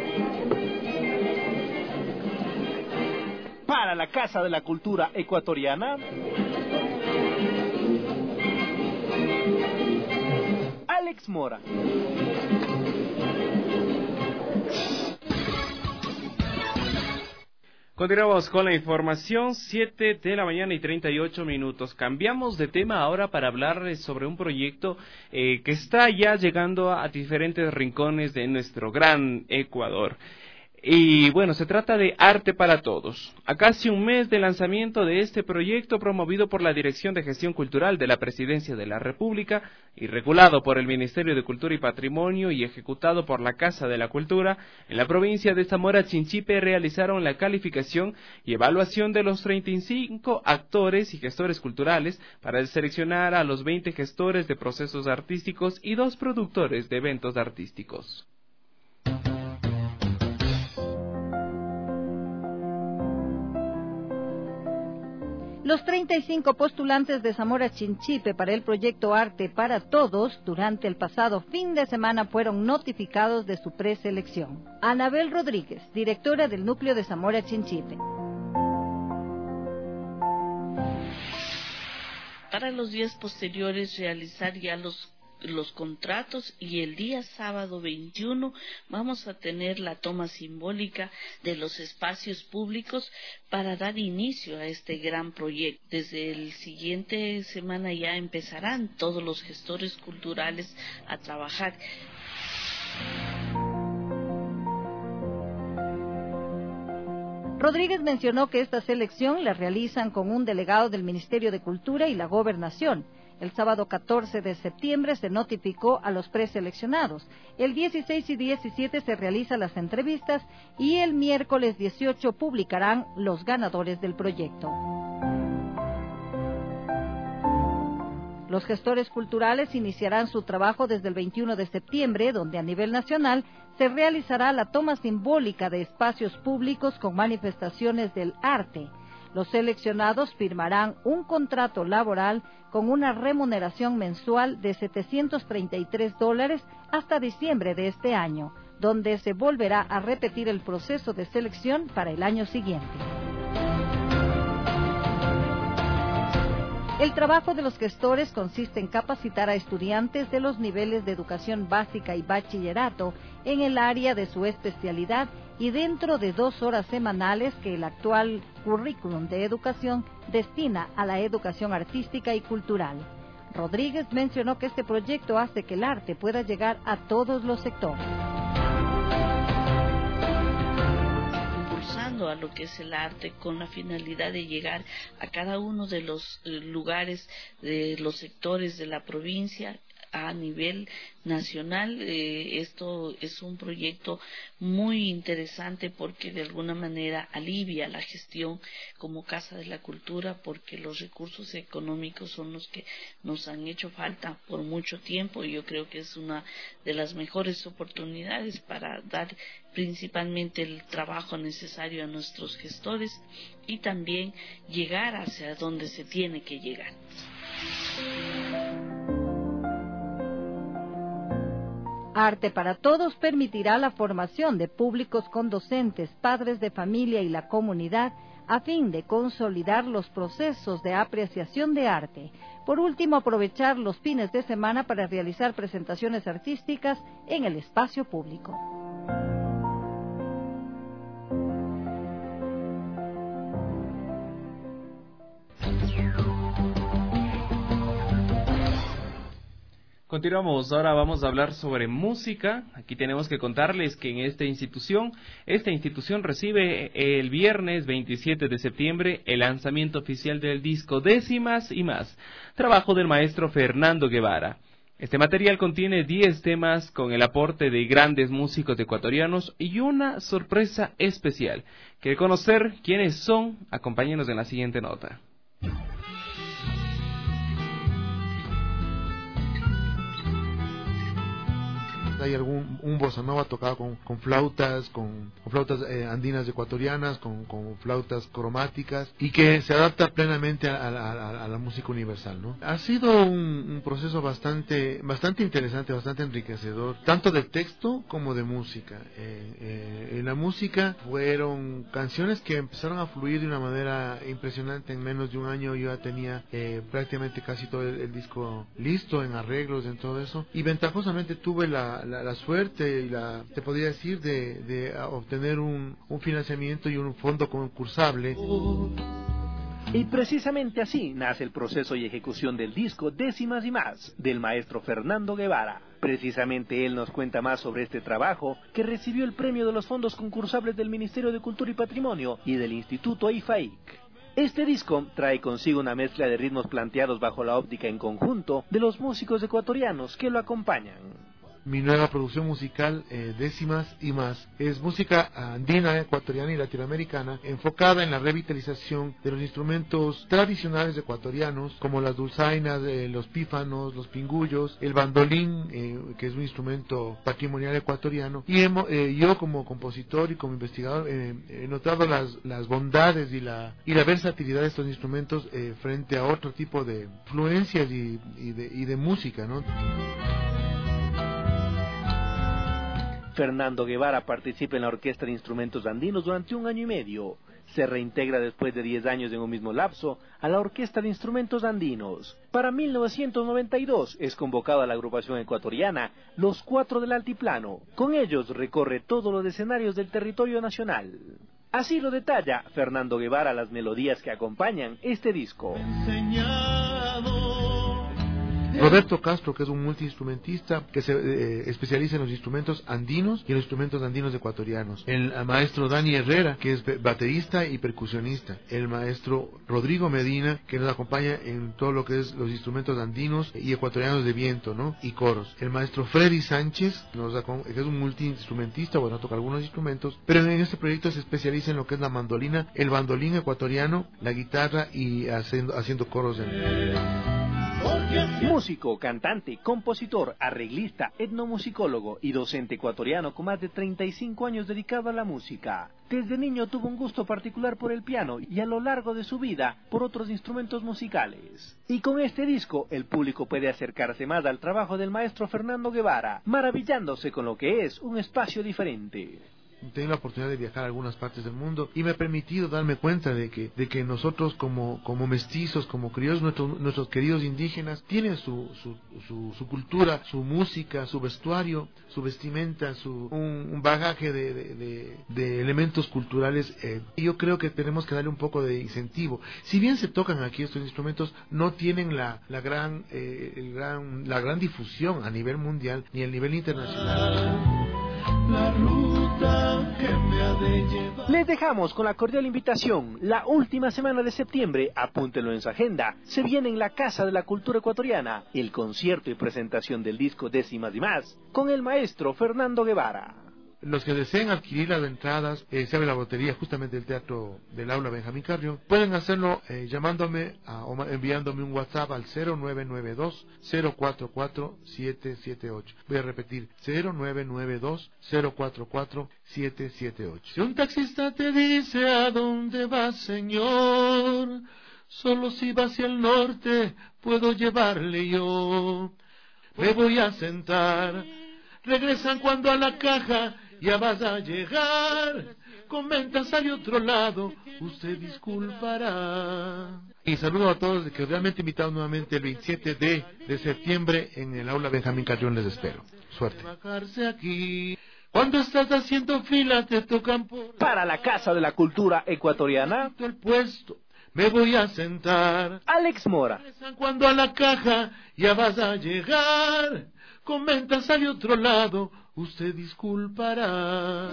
Para la Casa de la Cultura Ecuatoriana, Alex Mora. Continuamos con la información, siete de la mañana y treinta y ocho minutos. Cambiamos de tema ahora para hablarles sobre un proyecto eh, que está ya llegando a diferentes rincones de nuestro gran Ecuador. Y bueno, se trata de Arte para Todos. A casi un mes del lanzamiento de este proyecto promovido por la Dirección de Gestión Cultural de la Presidencia de la República y regulado por el Ministerio de Cultura y Patrimonio y ejecutado por la Casa de la Cultura, en la provincia de Zamora Chinchipe realizaron la calificación y evaluación de los treinta y cinco actores y gestores culturales para seleccionar a los veinte gestores de procesos artísticos y dos productores de eventos artísticos. Los treinta y cinco postulantes de Zamora Chinchipe para el proyecto Arte para Todos durante el pasado fin de semana fueron notificados de su preselección. Anabel Rodríguez, directora del núcleo de Zamora Chinchipe. Para los días posteriores realizar ya los los contratos, y el día sábado veintiuno vamos a tener la toma simbólica de los espacios públicos para dar inicio a este gran proyecto. Desde el siguiente semana ya empezarán todos los gestores culturales a trabajar. Rodríguez mencionó que esta selección la realizan con un delegado del Ministerio de Cultura y la Gobernación. El sábado catorce de septiembre se notificó a los preseleccionados. El dieciséis y diecisiete se realizan las entrevistas y el miércoles dieciocho publicarán los ganadores del proyecto. Los gestores culturales iniciarán su trabajo desde el veintiuno de septiembre, donde a nivel nacional se realizará la toma simbólica de espacios públicos con manifestaciones del arte. Los seleccionados firmarán un contrato laboral con una remuneración mensual de setecientos treinta y tres dólares hasta diciembre de este año, donde se volverá a repetir el proceso de selección para el año siguiente. El trabajo de los gestores consiste en capacitar a estudiantes de los niveles de educación básica y bachillerato en el área de su especialidad y dentro de dos horas semanales que el actual currículum de educación destina a la educación artística y cultural. Rodríguez mencionó que este proyecto hace que el arte pueda llegar a todos los sectores. A lo que es el arte con la finalidad de llegar a cada uno de los eh, lugares de los sectores de la provincia a nivel nacional. Eh, esto es un proyecto muy interesante porque de alguna manera alivia la gestión como Casa de la Cultura, porque los recursos económicos son los que nos han hecho falta por mucho tiempo, y yo creo que es una de las mejores oportunidades para dar principalmente el trabajo necesario a nuestros gestores y también llegar hacia donde se tiene que llegar. Arte para Todos permitirá la formación de públicos con docentes, padres de familia y la comunidad a fin de consolidar los procesos de apreciación de arte. Por último, aprovechar los fines de semana para realizar presentaciones artísticas en el espacio público. Continuamos, ahora vamos a hablar sobre música. Aquí tenemos que contarles que en esta institución, esta institución recibe el viernes veintisiete de septiembre el lanzamiento oficial del disco Décimas y Más, trabajo del maestro Fernando Guevara. Este material contiene diez temas con el aporte de grandes músicos ecuatorianos y una sorpresa especial. ¿Quiere conocer quiénes son? Acompáñenos en la siguiente nota. Hay algún un bossa nova tocado con, con flautas, con, con flautas eh, andinas ecuatorianas, con, con flautas cromáticas, y que se adapta plenamente a, a, a, a la música universal, ¿no? Ha sido un, un proceso bastante bastante interesante, bastante enriquecedor, tanto de texto como de música. Eh, eh, en la música fueron canciones que empezaron a fluir de una manera impresionante. En menos de un año yo ya tenía eh, prácticamente casi todo el, el disco listo, en arreglos, en todo eso, y ventajosamente tuve la La, la suerte y la, te podría decir, de, de obtener un, un financiamiento y un fondo concursable. Y precisamente así nace el proceso y ejecución del disco Décimas y Más, del maestro Fernando Guevara. Precisamente él nos cuenta más sobre este trabajo, que recibió el premio de los fondos concursables del Ministerio de Cultura y Patrimonio y del Instituto I F A I C. Este disco trae consigo una mezcla de ritmos planteados bajo la óptica en conjunto de los músicos ecuatorianos que lo acompañan. mi nueva producción musical, eh, Décimas y Más. Es música andina, ecuatoriana y latinoamericana, enfocada en la revitalización de los instrumentos tradicionales ecuatorianos, como las dulzainas, eh, los pífanos, los pingullos, el bandolín, eh, que es un instrumento patrimonial ecuatoriano. Y hemos, eh, yo como compositor y como investigador eh, he notado las, las bondades y la, y la versatilidad de estos instrumentos eh, frente a otro tipo de influencias y, y, de, y de música, ¿no? Fernando Guevara participa en la Orquesta de Instrumentos Andinos durante un año y medio. Se reintegra después de diez años en un mismo lapso a la Orquesta de Instrumentos Andinos. Para mil novecientos noventa y dos es convocado a la agrupación ecuatoriana Los Cuatro del Altiplano. Con ellos recorre todos los escenarios del territorio nacional. Así lo detalla Fernando Guevara las melodías que acompañan este disco. Roberto Castro, que es un multiinstrumentista que se eh, especializa en los instrumentos andinos y en los instrumentos andinos ecuatorianos. El maestro Dani Herrera, que es baterista y percusionista. El maestro Rodrigo Medina, que nos acompaña en todo lo que es los instrumentos andinos y ecuatorianos de viento, ¿no? Y coros. El maestro Freddy Sánchez, nos, que es un multiinstrumentista, bueno, toca algunos instrumentos, pero en este proyecto se especializa en lo que es la mandolina, el bandolín ecuatoriano, la guitarra y haciendo, haciendo coros en... Músico, cantante, compositor, arreglista, etnomusicólogo y docente ecuatoriano con más de treinta y cinco años dedicado a la música. Desde niño tuvo un gusto particular por el piano y a lo largo de su vida por otros instrumentos musicales. Y con este disco el público puede acercarse más al trabajo del maestro Fernando Guevara, maravillándose con lo que es un espacio diferente. He tenido la oportunidad de viajar a algunas partes del mundo y me ha permitido darme cuenta de que de que nosotros como como mestizos, como criollos, nuestros nuestros queridos indígenas tienen su su, su su cultura, su música, su vestuario, su vestimenta, su un, un bagaje de, de, de, de elementos culturales. Eh, y yo creo que tenemos que darle un poco de incentivo. Si bien se tocan aquí estos instrumentos, no tienen la la gran eh, el gran la gran difusión a nivel mundial ni a nivel internacional. La ruta que me ha de llevar. Les dejamos con la cordial invitación. La última semana de septiembre, apúntenlo en su agenda, se viene en la Casa de la Cultura Ecuatoriana el concierto y presentación del disco Décimas y Más con el maestro Fernando Guevara. Los que deseen adquirir las entradas, eh, se abre la boletería justamente del Teatro del Aula Benjamín Carrión. Pueden hacerlo eh, llamándome a, o enviándome un WhatsApp al cero nueve nueve dos cero cuatro cuatro siete siete ocho. Voy a repetir, cero nueve nueve dos cero cuatro cuatro siete siete ocho. Si un taxista te dice a dónde vas, señor, solo si va hacia el norte puedo llevarle yo. Me voy a sentar, regresan cuando a la caja ya vas a llegar, comentas al otro lado, usted disculpará. Y saludo a todos, que realmente invitado nuevamente el veintisiete de septiembre en el Aula Benjamín Carrión, les espero. Suerte. Aquí. Cuando estás haciendo fila te tocan por... Para la Casa de la Cultura Ecuatoriana, el puesto, me voy a sentar. Alex Mora. Cuando a la caja ya vas a llegar, comentas al otro lado, usted disculpará.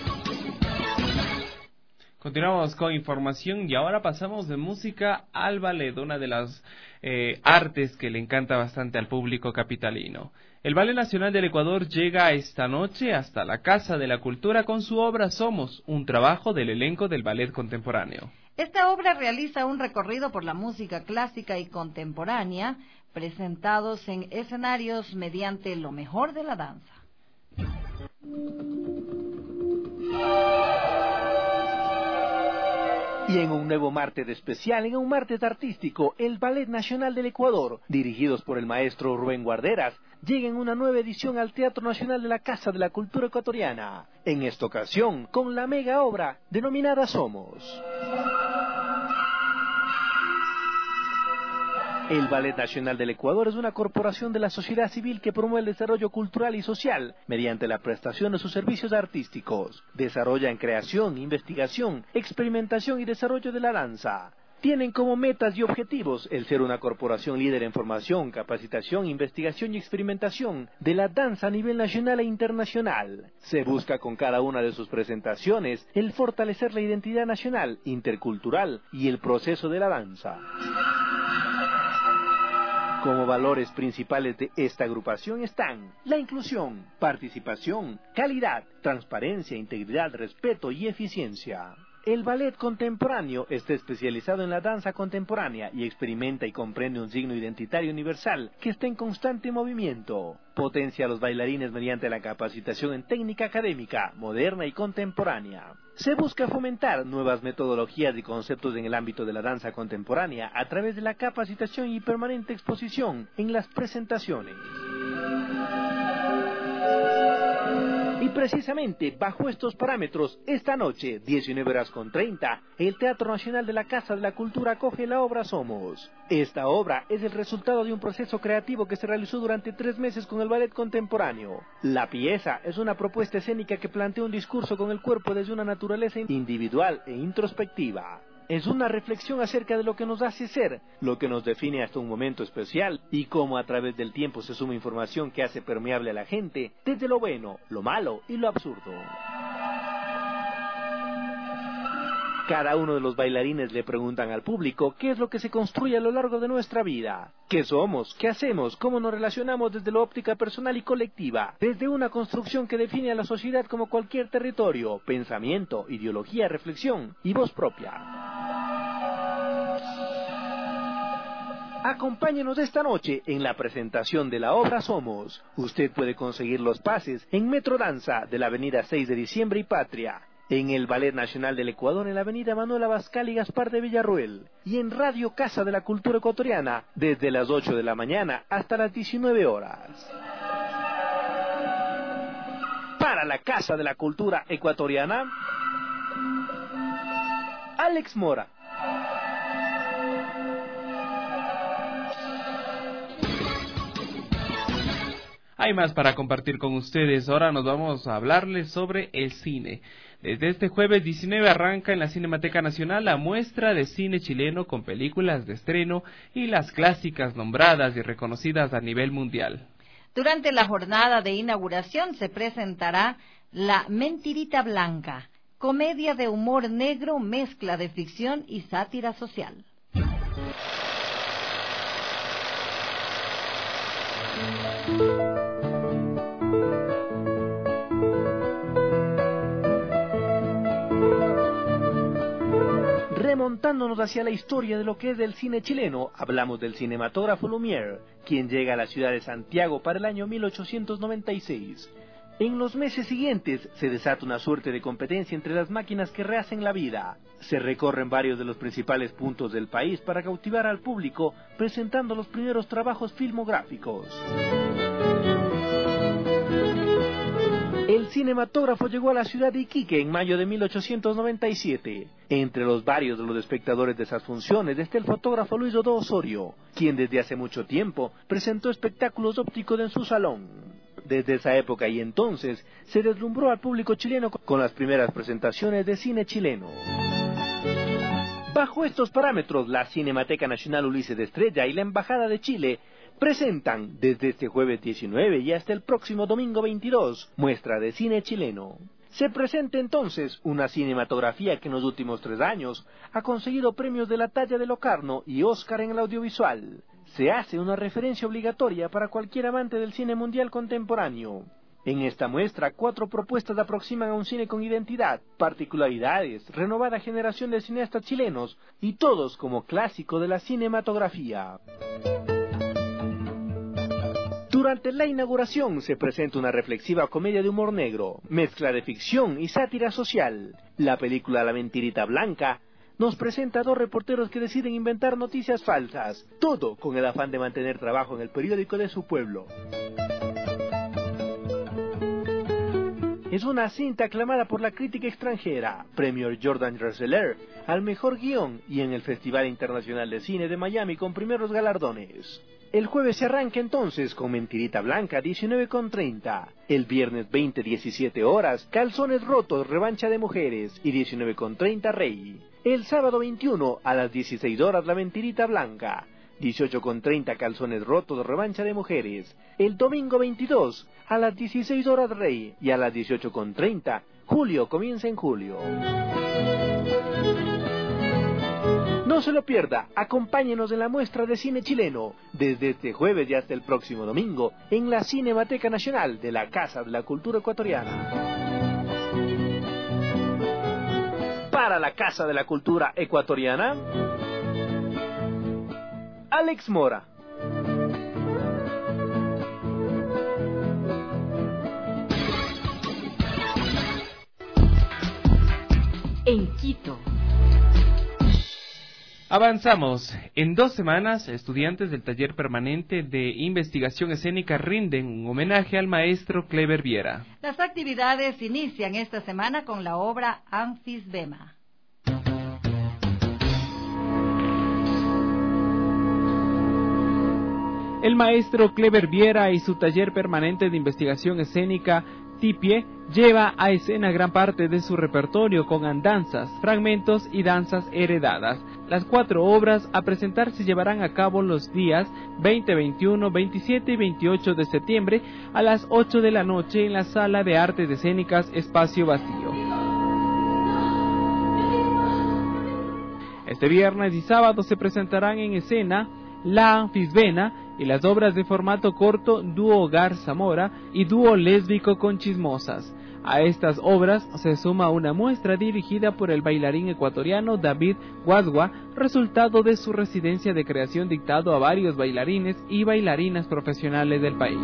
Continuamos con información y ahora pasamos de música al ballet, una de las eh, artes que le encanta bastante al público capitalino. El Ballet Nacional del Ecuador llega esta noche hasta la Casa de la Cultura con su obra Somos, un trabajo del elenco del ballet contemporáneo. Esta obra realiza un recorrido por la música clásica y contemporánea, presentados en escenarios mediante lo mejor de la danza. Y en un nuevo martes especial, en un martes artístico, el Ballet Nacional del Ecuador, dirigidos por el maestro Rubén Guarderas, llega en una nueva edición al Teatro Nacional de la Casa de la Cultura Ecuatoriana. En esta ocasión, con la mega obra denominada Somos. El Ballet Nacional del Ecuador es una corporación de la sociedad civil que promueve el desarrollo cultural y social mediante la prestación de sus servicios artísticos. Desarrolla en creación, investigación, experimentación y desarrollo de la danza. Tienen como metas y objetivos el ser una corporación líder en formación, capacitación, investigación y experimentación de la danza a nivel nacional e internacional. Se busca con cada una de sus presentaciones el fortalecer la identidad nacional, intercultural y el proceso de la danza. Como valores principales de esta agrupación están la inclusión, participación, calidad, transparencia, integridad, respeto y eficiencia. El ballet contemporáneo está especializado en la danza contemporánea y experimenta y comprende un signo identitario universal que está en constante movimiento. Potencia a los bailarines mediante la capacitación en técnica académica, moderna y contemporánea. Se busca fomentar nuevas metodologías y conceptos en el ámbito de la danza contemporánea a través de la capacitación y permanente exposición en las presentaciones. Y precisamente bajo estos parámetros, esta noche, diecinueve horas con treinta, el Teatro Nacional de la Casa de la Cultura acoge la obra Somos. Esta obra es el resultado de un proceso creativo que se realizó durante tres meses con el ballet contemporáneo. La pieza es una propuesta escénica que plantea un discurso con el cuerpo desde una naturaleza individual e introspectiva. Es una reflexión acerca de lo que nos hace ser, lo que nos define hasta un momento especial, y cómo a través del tiempo se suma información que hace permeable a la gente, desde lo bueno, lo malo y lo absurdo. Cada uno de los bailarines le preguntan al público qué es lo que se construye a lo largo de nuestra vida. ¿Qué somos? ¿Qué hacemos? ¿Cómo nos relacionamos desde la óptica personal y colectiva? Desde una construcción que define a la sociedad como cualquier territorio, pensamiento, ideología, reflexión y voz propia. Acompáñenos esta noche en la presentación de la obra Somos. Usted puede conseguir los pases en Metro Danza de la avenida seis de diciembre y Patria, en el Ballet Nacional del Ecuador en la avenida Manuel Abascal y Gaspar de Villarroel, y en Radio Casa de la Cultura Ecuatoriana desde las ocho de la mañana hasta las diecinueve horas. Para la Casa de la Cultura Ecuatoriana, Alex Mora. Hay más para compartir con ustedes. Ahora nos vamos a hablarles sobre el cine. Desde este jueves diecinueve arranca en la Cinemateca Nacional la muestra de cine chileno con películas de estreno y las clásicas nombradas y reconocidas a nivel mundial. Durante la jornada de inauguración se presentará La Mentirita Blanca, comedia de humor negro, mezcla de ficción y sátira social. Remontándonos hacia la historia de lo que es el cine chileno, hablamos del cinematógrafo Lumière, quien llega a la ciudad de Santiago para el año mil ochocientos noventa y seis. En los meses siguientes se desata una suerte de competencia entre las máquinas que rehacen la vida. Se recorren varios de los principales puntos del país para cautivar al público, presentando los primeros trabajos filmográficos. El cinematógrafo llegó a la ciudad de Iquique en mayo de mil ochocientos noventa y siete. Entre los varios de los espectadores de esas funciones está el fotógrafo Luis Odó Osorio, quien desde hace mucho tiempo presentó espectáculos ópticos en su salón. Desde esa época y entonces se deslumbró al público chileno con las primeras presentaciones de cine chileno. Bajo estos parámetros, la Cinemateca Nacional Ulises de Estrella y la Embajada de Chile presentan desde este jueves diecinueve y hasta el próximo domingo veintidós muestra de cine chileno. Se presenta entonces una cinematografía que en los últimos tres años ha conseguido premios de la talla de Locarno y Oscar en el audiovisual. Se hace una referencia obligatoria para cualquier amante del cine mundial contemporáneo. En esta muestra, cuatro propuestas aproximan a un cine con identidad, particularidades, renovada generación de cineastas chilenos y todos como clásico de la cinematografía. Durante la inauguración se presenta una reflexiva comedia de humor negro, mezcla de ficción y sátira social. La película La Mentirita Blanca nos presenta a dos reporteros que deciden inventar noticias falsas, todo con el afán de mantener trabajo en el periódico de su pueblo. Es una cinta aclamada por la crítica extranjera, premio Jordan Roeseler al mejor guión y en el Festival Internacional de Cine de Miami con primeros galardones. El jueves se arranca entonces con Mentirita Blanca, diecinueve con treinta. El viernes veinte, diecisiete horas, Calzones Rotos, Revancha de Mujeres y diecinueve con treinta, Rey. El sábado veintiuno, a las dieciséis horas, La Mentirita Blanca. dieciocho con treinta, Calzones Rotos, Revancha de Mujeres. El domingo veintidós, a las dieciséis horas, Rey. Y a las dieciocho con treinta, Julio comienza en julio. No se lo pierda, acompáñenos en la muestra de cine chileno, desde este jueves y hasta el próximo domingo, en la Cinemateca Nacional de la Casa de la Cultura Ecuatoriana. Para la Casa de la Cultura Ecuatoriana, Alex Mora. En Quito. Avanzamos. En dos semanas, estudiantes del taller permanente de investigación escénica rinden un homenaje al maestro Clever Viera. Las actividades inician esta semana con la obra Anfisbema. El maestro Clever Viera y su taller permanente de investigación escénica Tipie lleva a escena gran parte de su repertorio con andanzas, fragmentos y danzas heredadas. Las cuatro obras a presentar se llevarán a cabo los días veinte, veintiuno, veintisiete y veintiocho de septiembre a las ocho de la noche en la Sala de Artes Escénicas Espacio Vacío. Este viernes y sábado se presentarán en escena La Anfisbena y las obras de formato corto Dúo Hogar Zamora y Dúo Lésbico con Chismosas. A estas obras se suma una muestra dirigida por el bailarín ecuatoriano David Guasgua, resultado de su residencia de creación dictado a varios bailarines y bailarinas profesionales del país.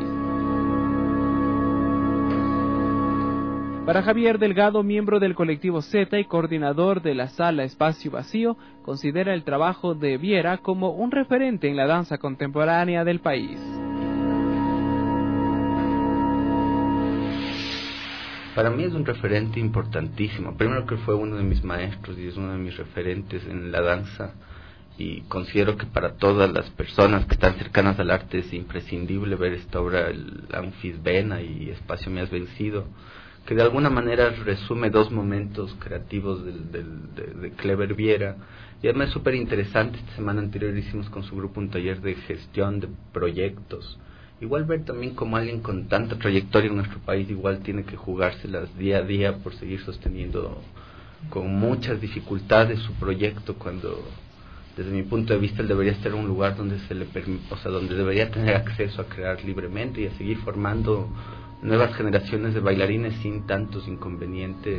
Para Javier Delgado, miembro del colectivo Z y coordinador de la Sala Espacio Vacío, considera el trabajo de Viera como un referente en la danza contemporánea del país. Para mí es un referente importantísimo. Primero que fue uno de mis maestros y es uno de mis referentes en la danza. Y considero que para todas las personas que están cercanas al arte es imprescindible ver esta obra, el Anfisbena y Espacio Me Has Vencido, que de alguna manera resume dos momentos creativos del, del, de, de Clever Viera. Y además es súper interesante. Esta semana anterior hicimos con su grupo un taller de gestión de proyectos. Igual ver también como alguien con tanta trayectoria en nuestro país igual tiene que jugárselas día a día por seguir sosteniendo con muchas dificultades su proyecto, cuando desde mi punto de vista él debería estar en un lugar donde se le perm- o sea, donde debería tener acceso a crear libremente y a seguir formando nuevas generaciones de bailarines sin tantos inconvenientes.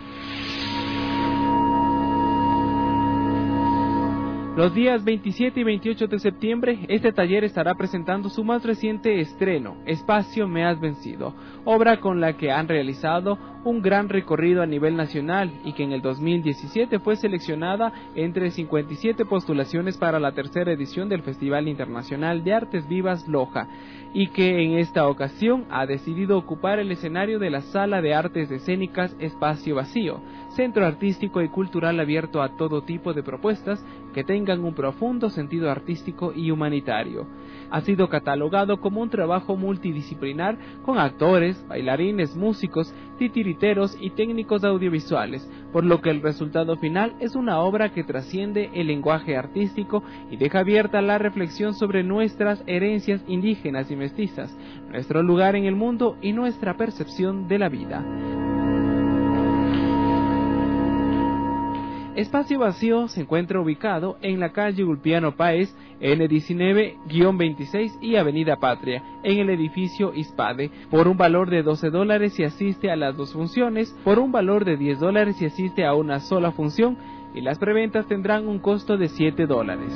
Los días veintisiete y veintiocho de septiembre, este taller estará presentando su más reciente estreno, Espacio Me Has Vencido, obra con la que han realizado un gran recorrido a nivel nacional y que en el dos mil diecisiete fue seleccionada entre cincuenta y siete postulaciones para la tercera edición del Festival Internacional de Artes Vivas Loja, y que en esta ocasión ha decidido ocupar el escenario de la Sala de Artes Escénicas Espacio Vacío, centro artístico y cultural abierto a todo tipo de propuestas que tengan un profundo sentido artístico y humanitario. Ha sido catalogado como un trabajo multidisciplinar con actores, bailarines, músicos, titiriteros y técnicos audiovisuales, por lo que el resultado final es una obra que trasciende el lenguaje artístico y deja abierta la reflexión sobre nuestras herencias indígenas y mestizas, nuestro lugar en el mundo y nuestra percepción de la vida. Espacio Vacío se encuentra ubicado en la calle Ulpiano Páez, N diecinueve veintiséis y Avenida Patria, en el edificio ISPADE, por un valor de doce dólares si asiste a las dos funciones, por un valor de diez dólares si asiste a una sola función, y las preventas tendrán un costo de siete dólares.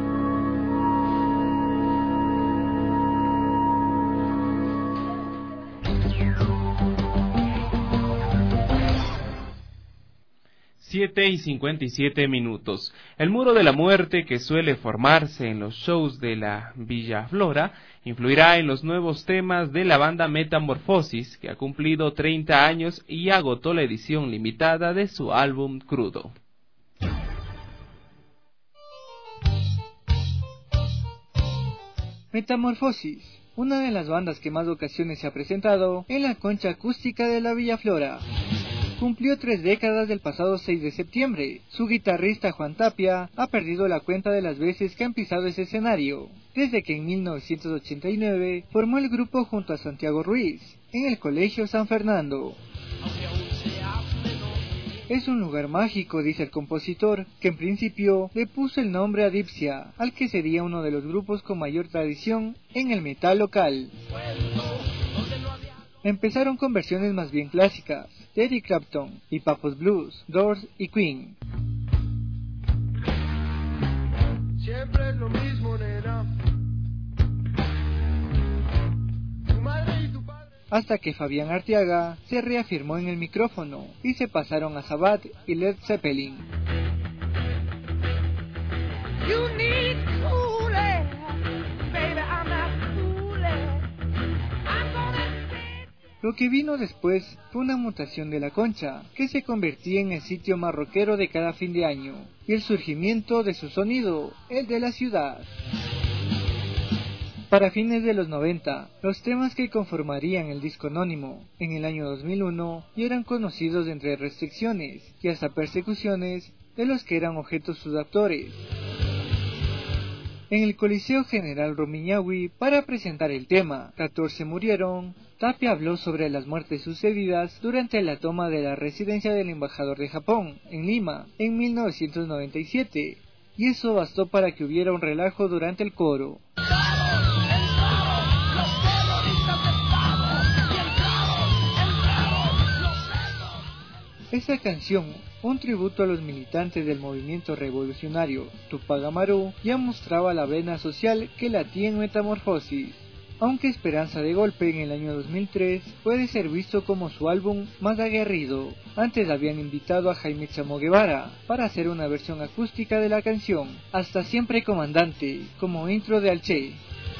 siete y cincuenta y siete minutos. El muro de la muerte que suele formarse en los shows de la Villa Flora influirá en los nuevos temas de la banda Metamorfosis, que ha cumplido treinta años y agotó la edición limitada de su álbum Crudo. Metamorfosis, una de las bandas que más ocasiones se ha presentado en la concha acústica de la Villa Flora. Cumplió tres décadas del pasado seis de septiembre. Su guitarrista Juan Tapia ha perdido la cuenta de las veces que han pisado ese escenario, desde que en mil novecientos ochenta y nueve formó el grupo junto a Santiago Ruiz, en el Colegio San Fernando. Es un lugar mágico, dice el compositor, que en principio le puso el nombre a Dipsia, al que sería uno de los grupos con mayor tradición en el metal local. Empezaron con versiones más bien clásicas, de Eric Clapton y Pappo's Blues, Doors y Queen. Siempre es lo mismo, nena. Tu madre y tu padre. Hasta que Fabián Arteaga se reafirmó en el micrófono y se pasaron a Sabbath y Led Zeppelin. You need cool air, baby, I'm not cool air. I'm gonna stay. Lo que vino después fue una mutación de la Concha, que se convertía en el sitio más rockero de cada fin de año, y el surgimiento de su sonido, el de la ciudad. Para fines de los noventa, los temas que conformarían el disco anónimo en el año dos mil uno ya eran conocidos entre restricciones y hasta persecuciones de los que eran objetos sus autores. En el Coliseo General Rumiñahui, para presentar el tema catorce murieron, Tapia habló sobre las muertes sucedidas durante la toma de la residencia del embajador de Japón, en Lima, en mil novecientos noventa y siete, y eso bastó para que hubiera un relajo durante el coro. Esta canción, un tributo a los militantes del movimiento revolucionario Tupac Amaru, ya mostraba la vena social que latía en Metamorfosis, aunque Esperanza de Golpe en el año dos mil tres puede ser visto como su álbum más aguerrido. Antes habían invitado a Jaime Chamo Guevara para hacer una versión acústica de la canción, Hasta Siempre Comandante, como intro de Alche.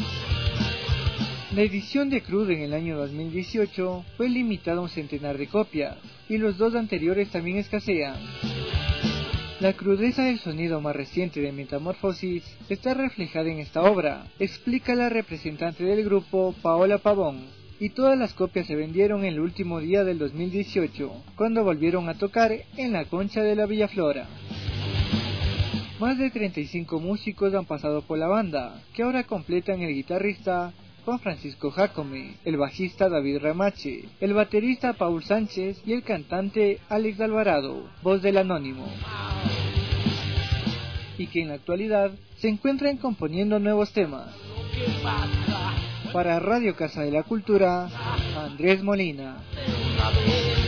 La edición de Crude en el año dos mil dieciocho fue limitada a un centenar de copias, y los dos anteriores también escasean. La crudeza del sonido más reciente de Metamorfosis está reflejada en esta obra, explica la representante del grupo, Paola Pavón, y todas las copias se vendieron el último día del dos mil dieciocho, cuando volvieron a tocar en la Concha de la Villaflora. Más de treinta y cinco músicos han pasado por la banda, que ahora completan el guitarrista Juan Francisco Jacome, el bajista David Ramache, el baterista Paul Sánchez y el cantante Alex Alvarado, voz del Anónimo, y que en la actualidad se encuentran componiendo nuevos temas. Para Radio Casa de la Cultura, Andrés Molina.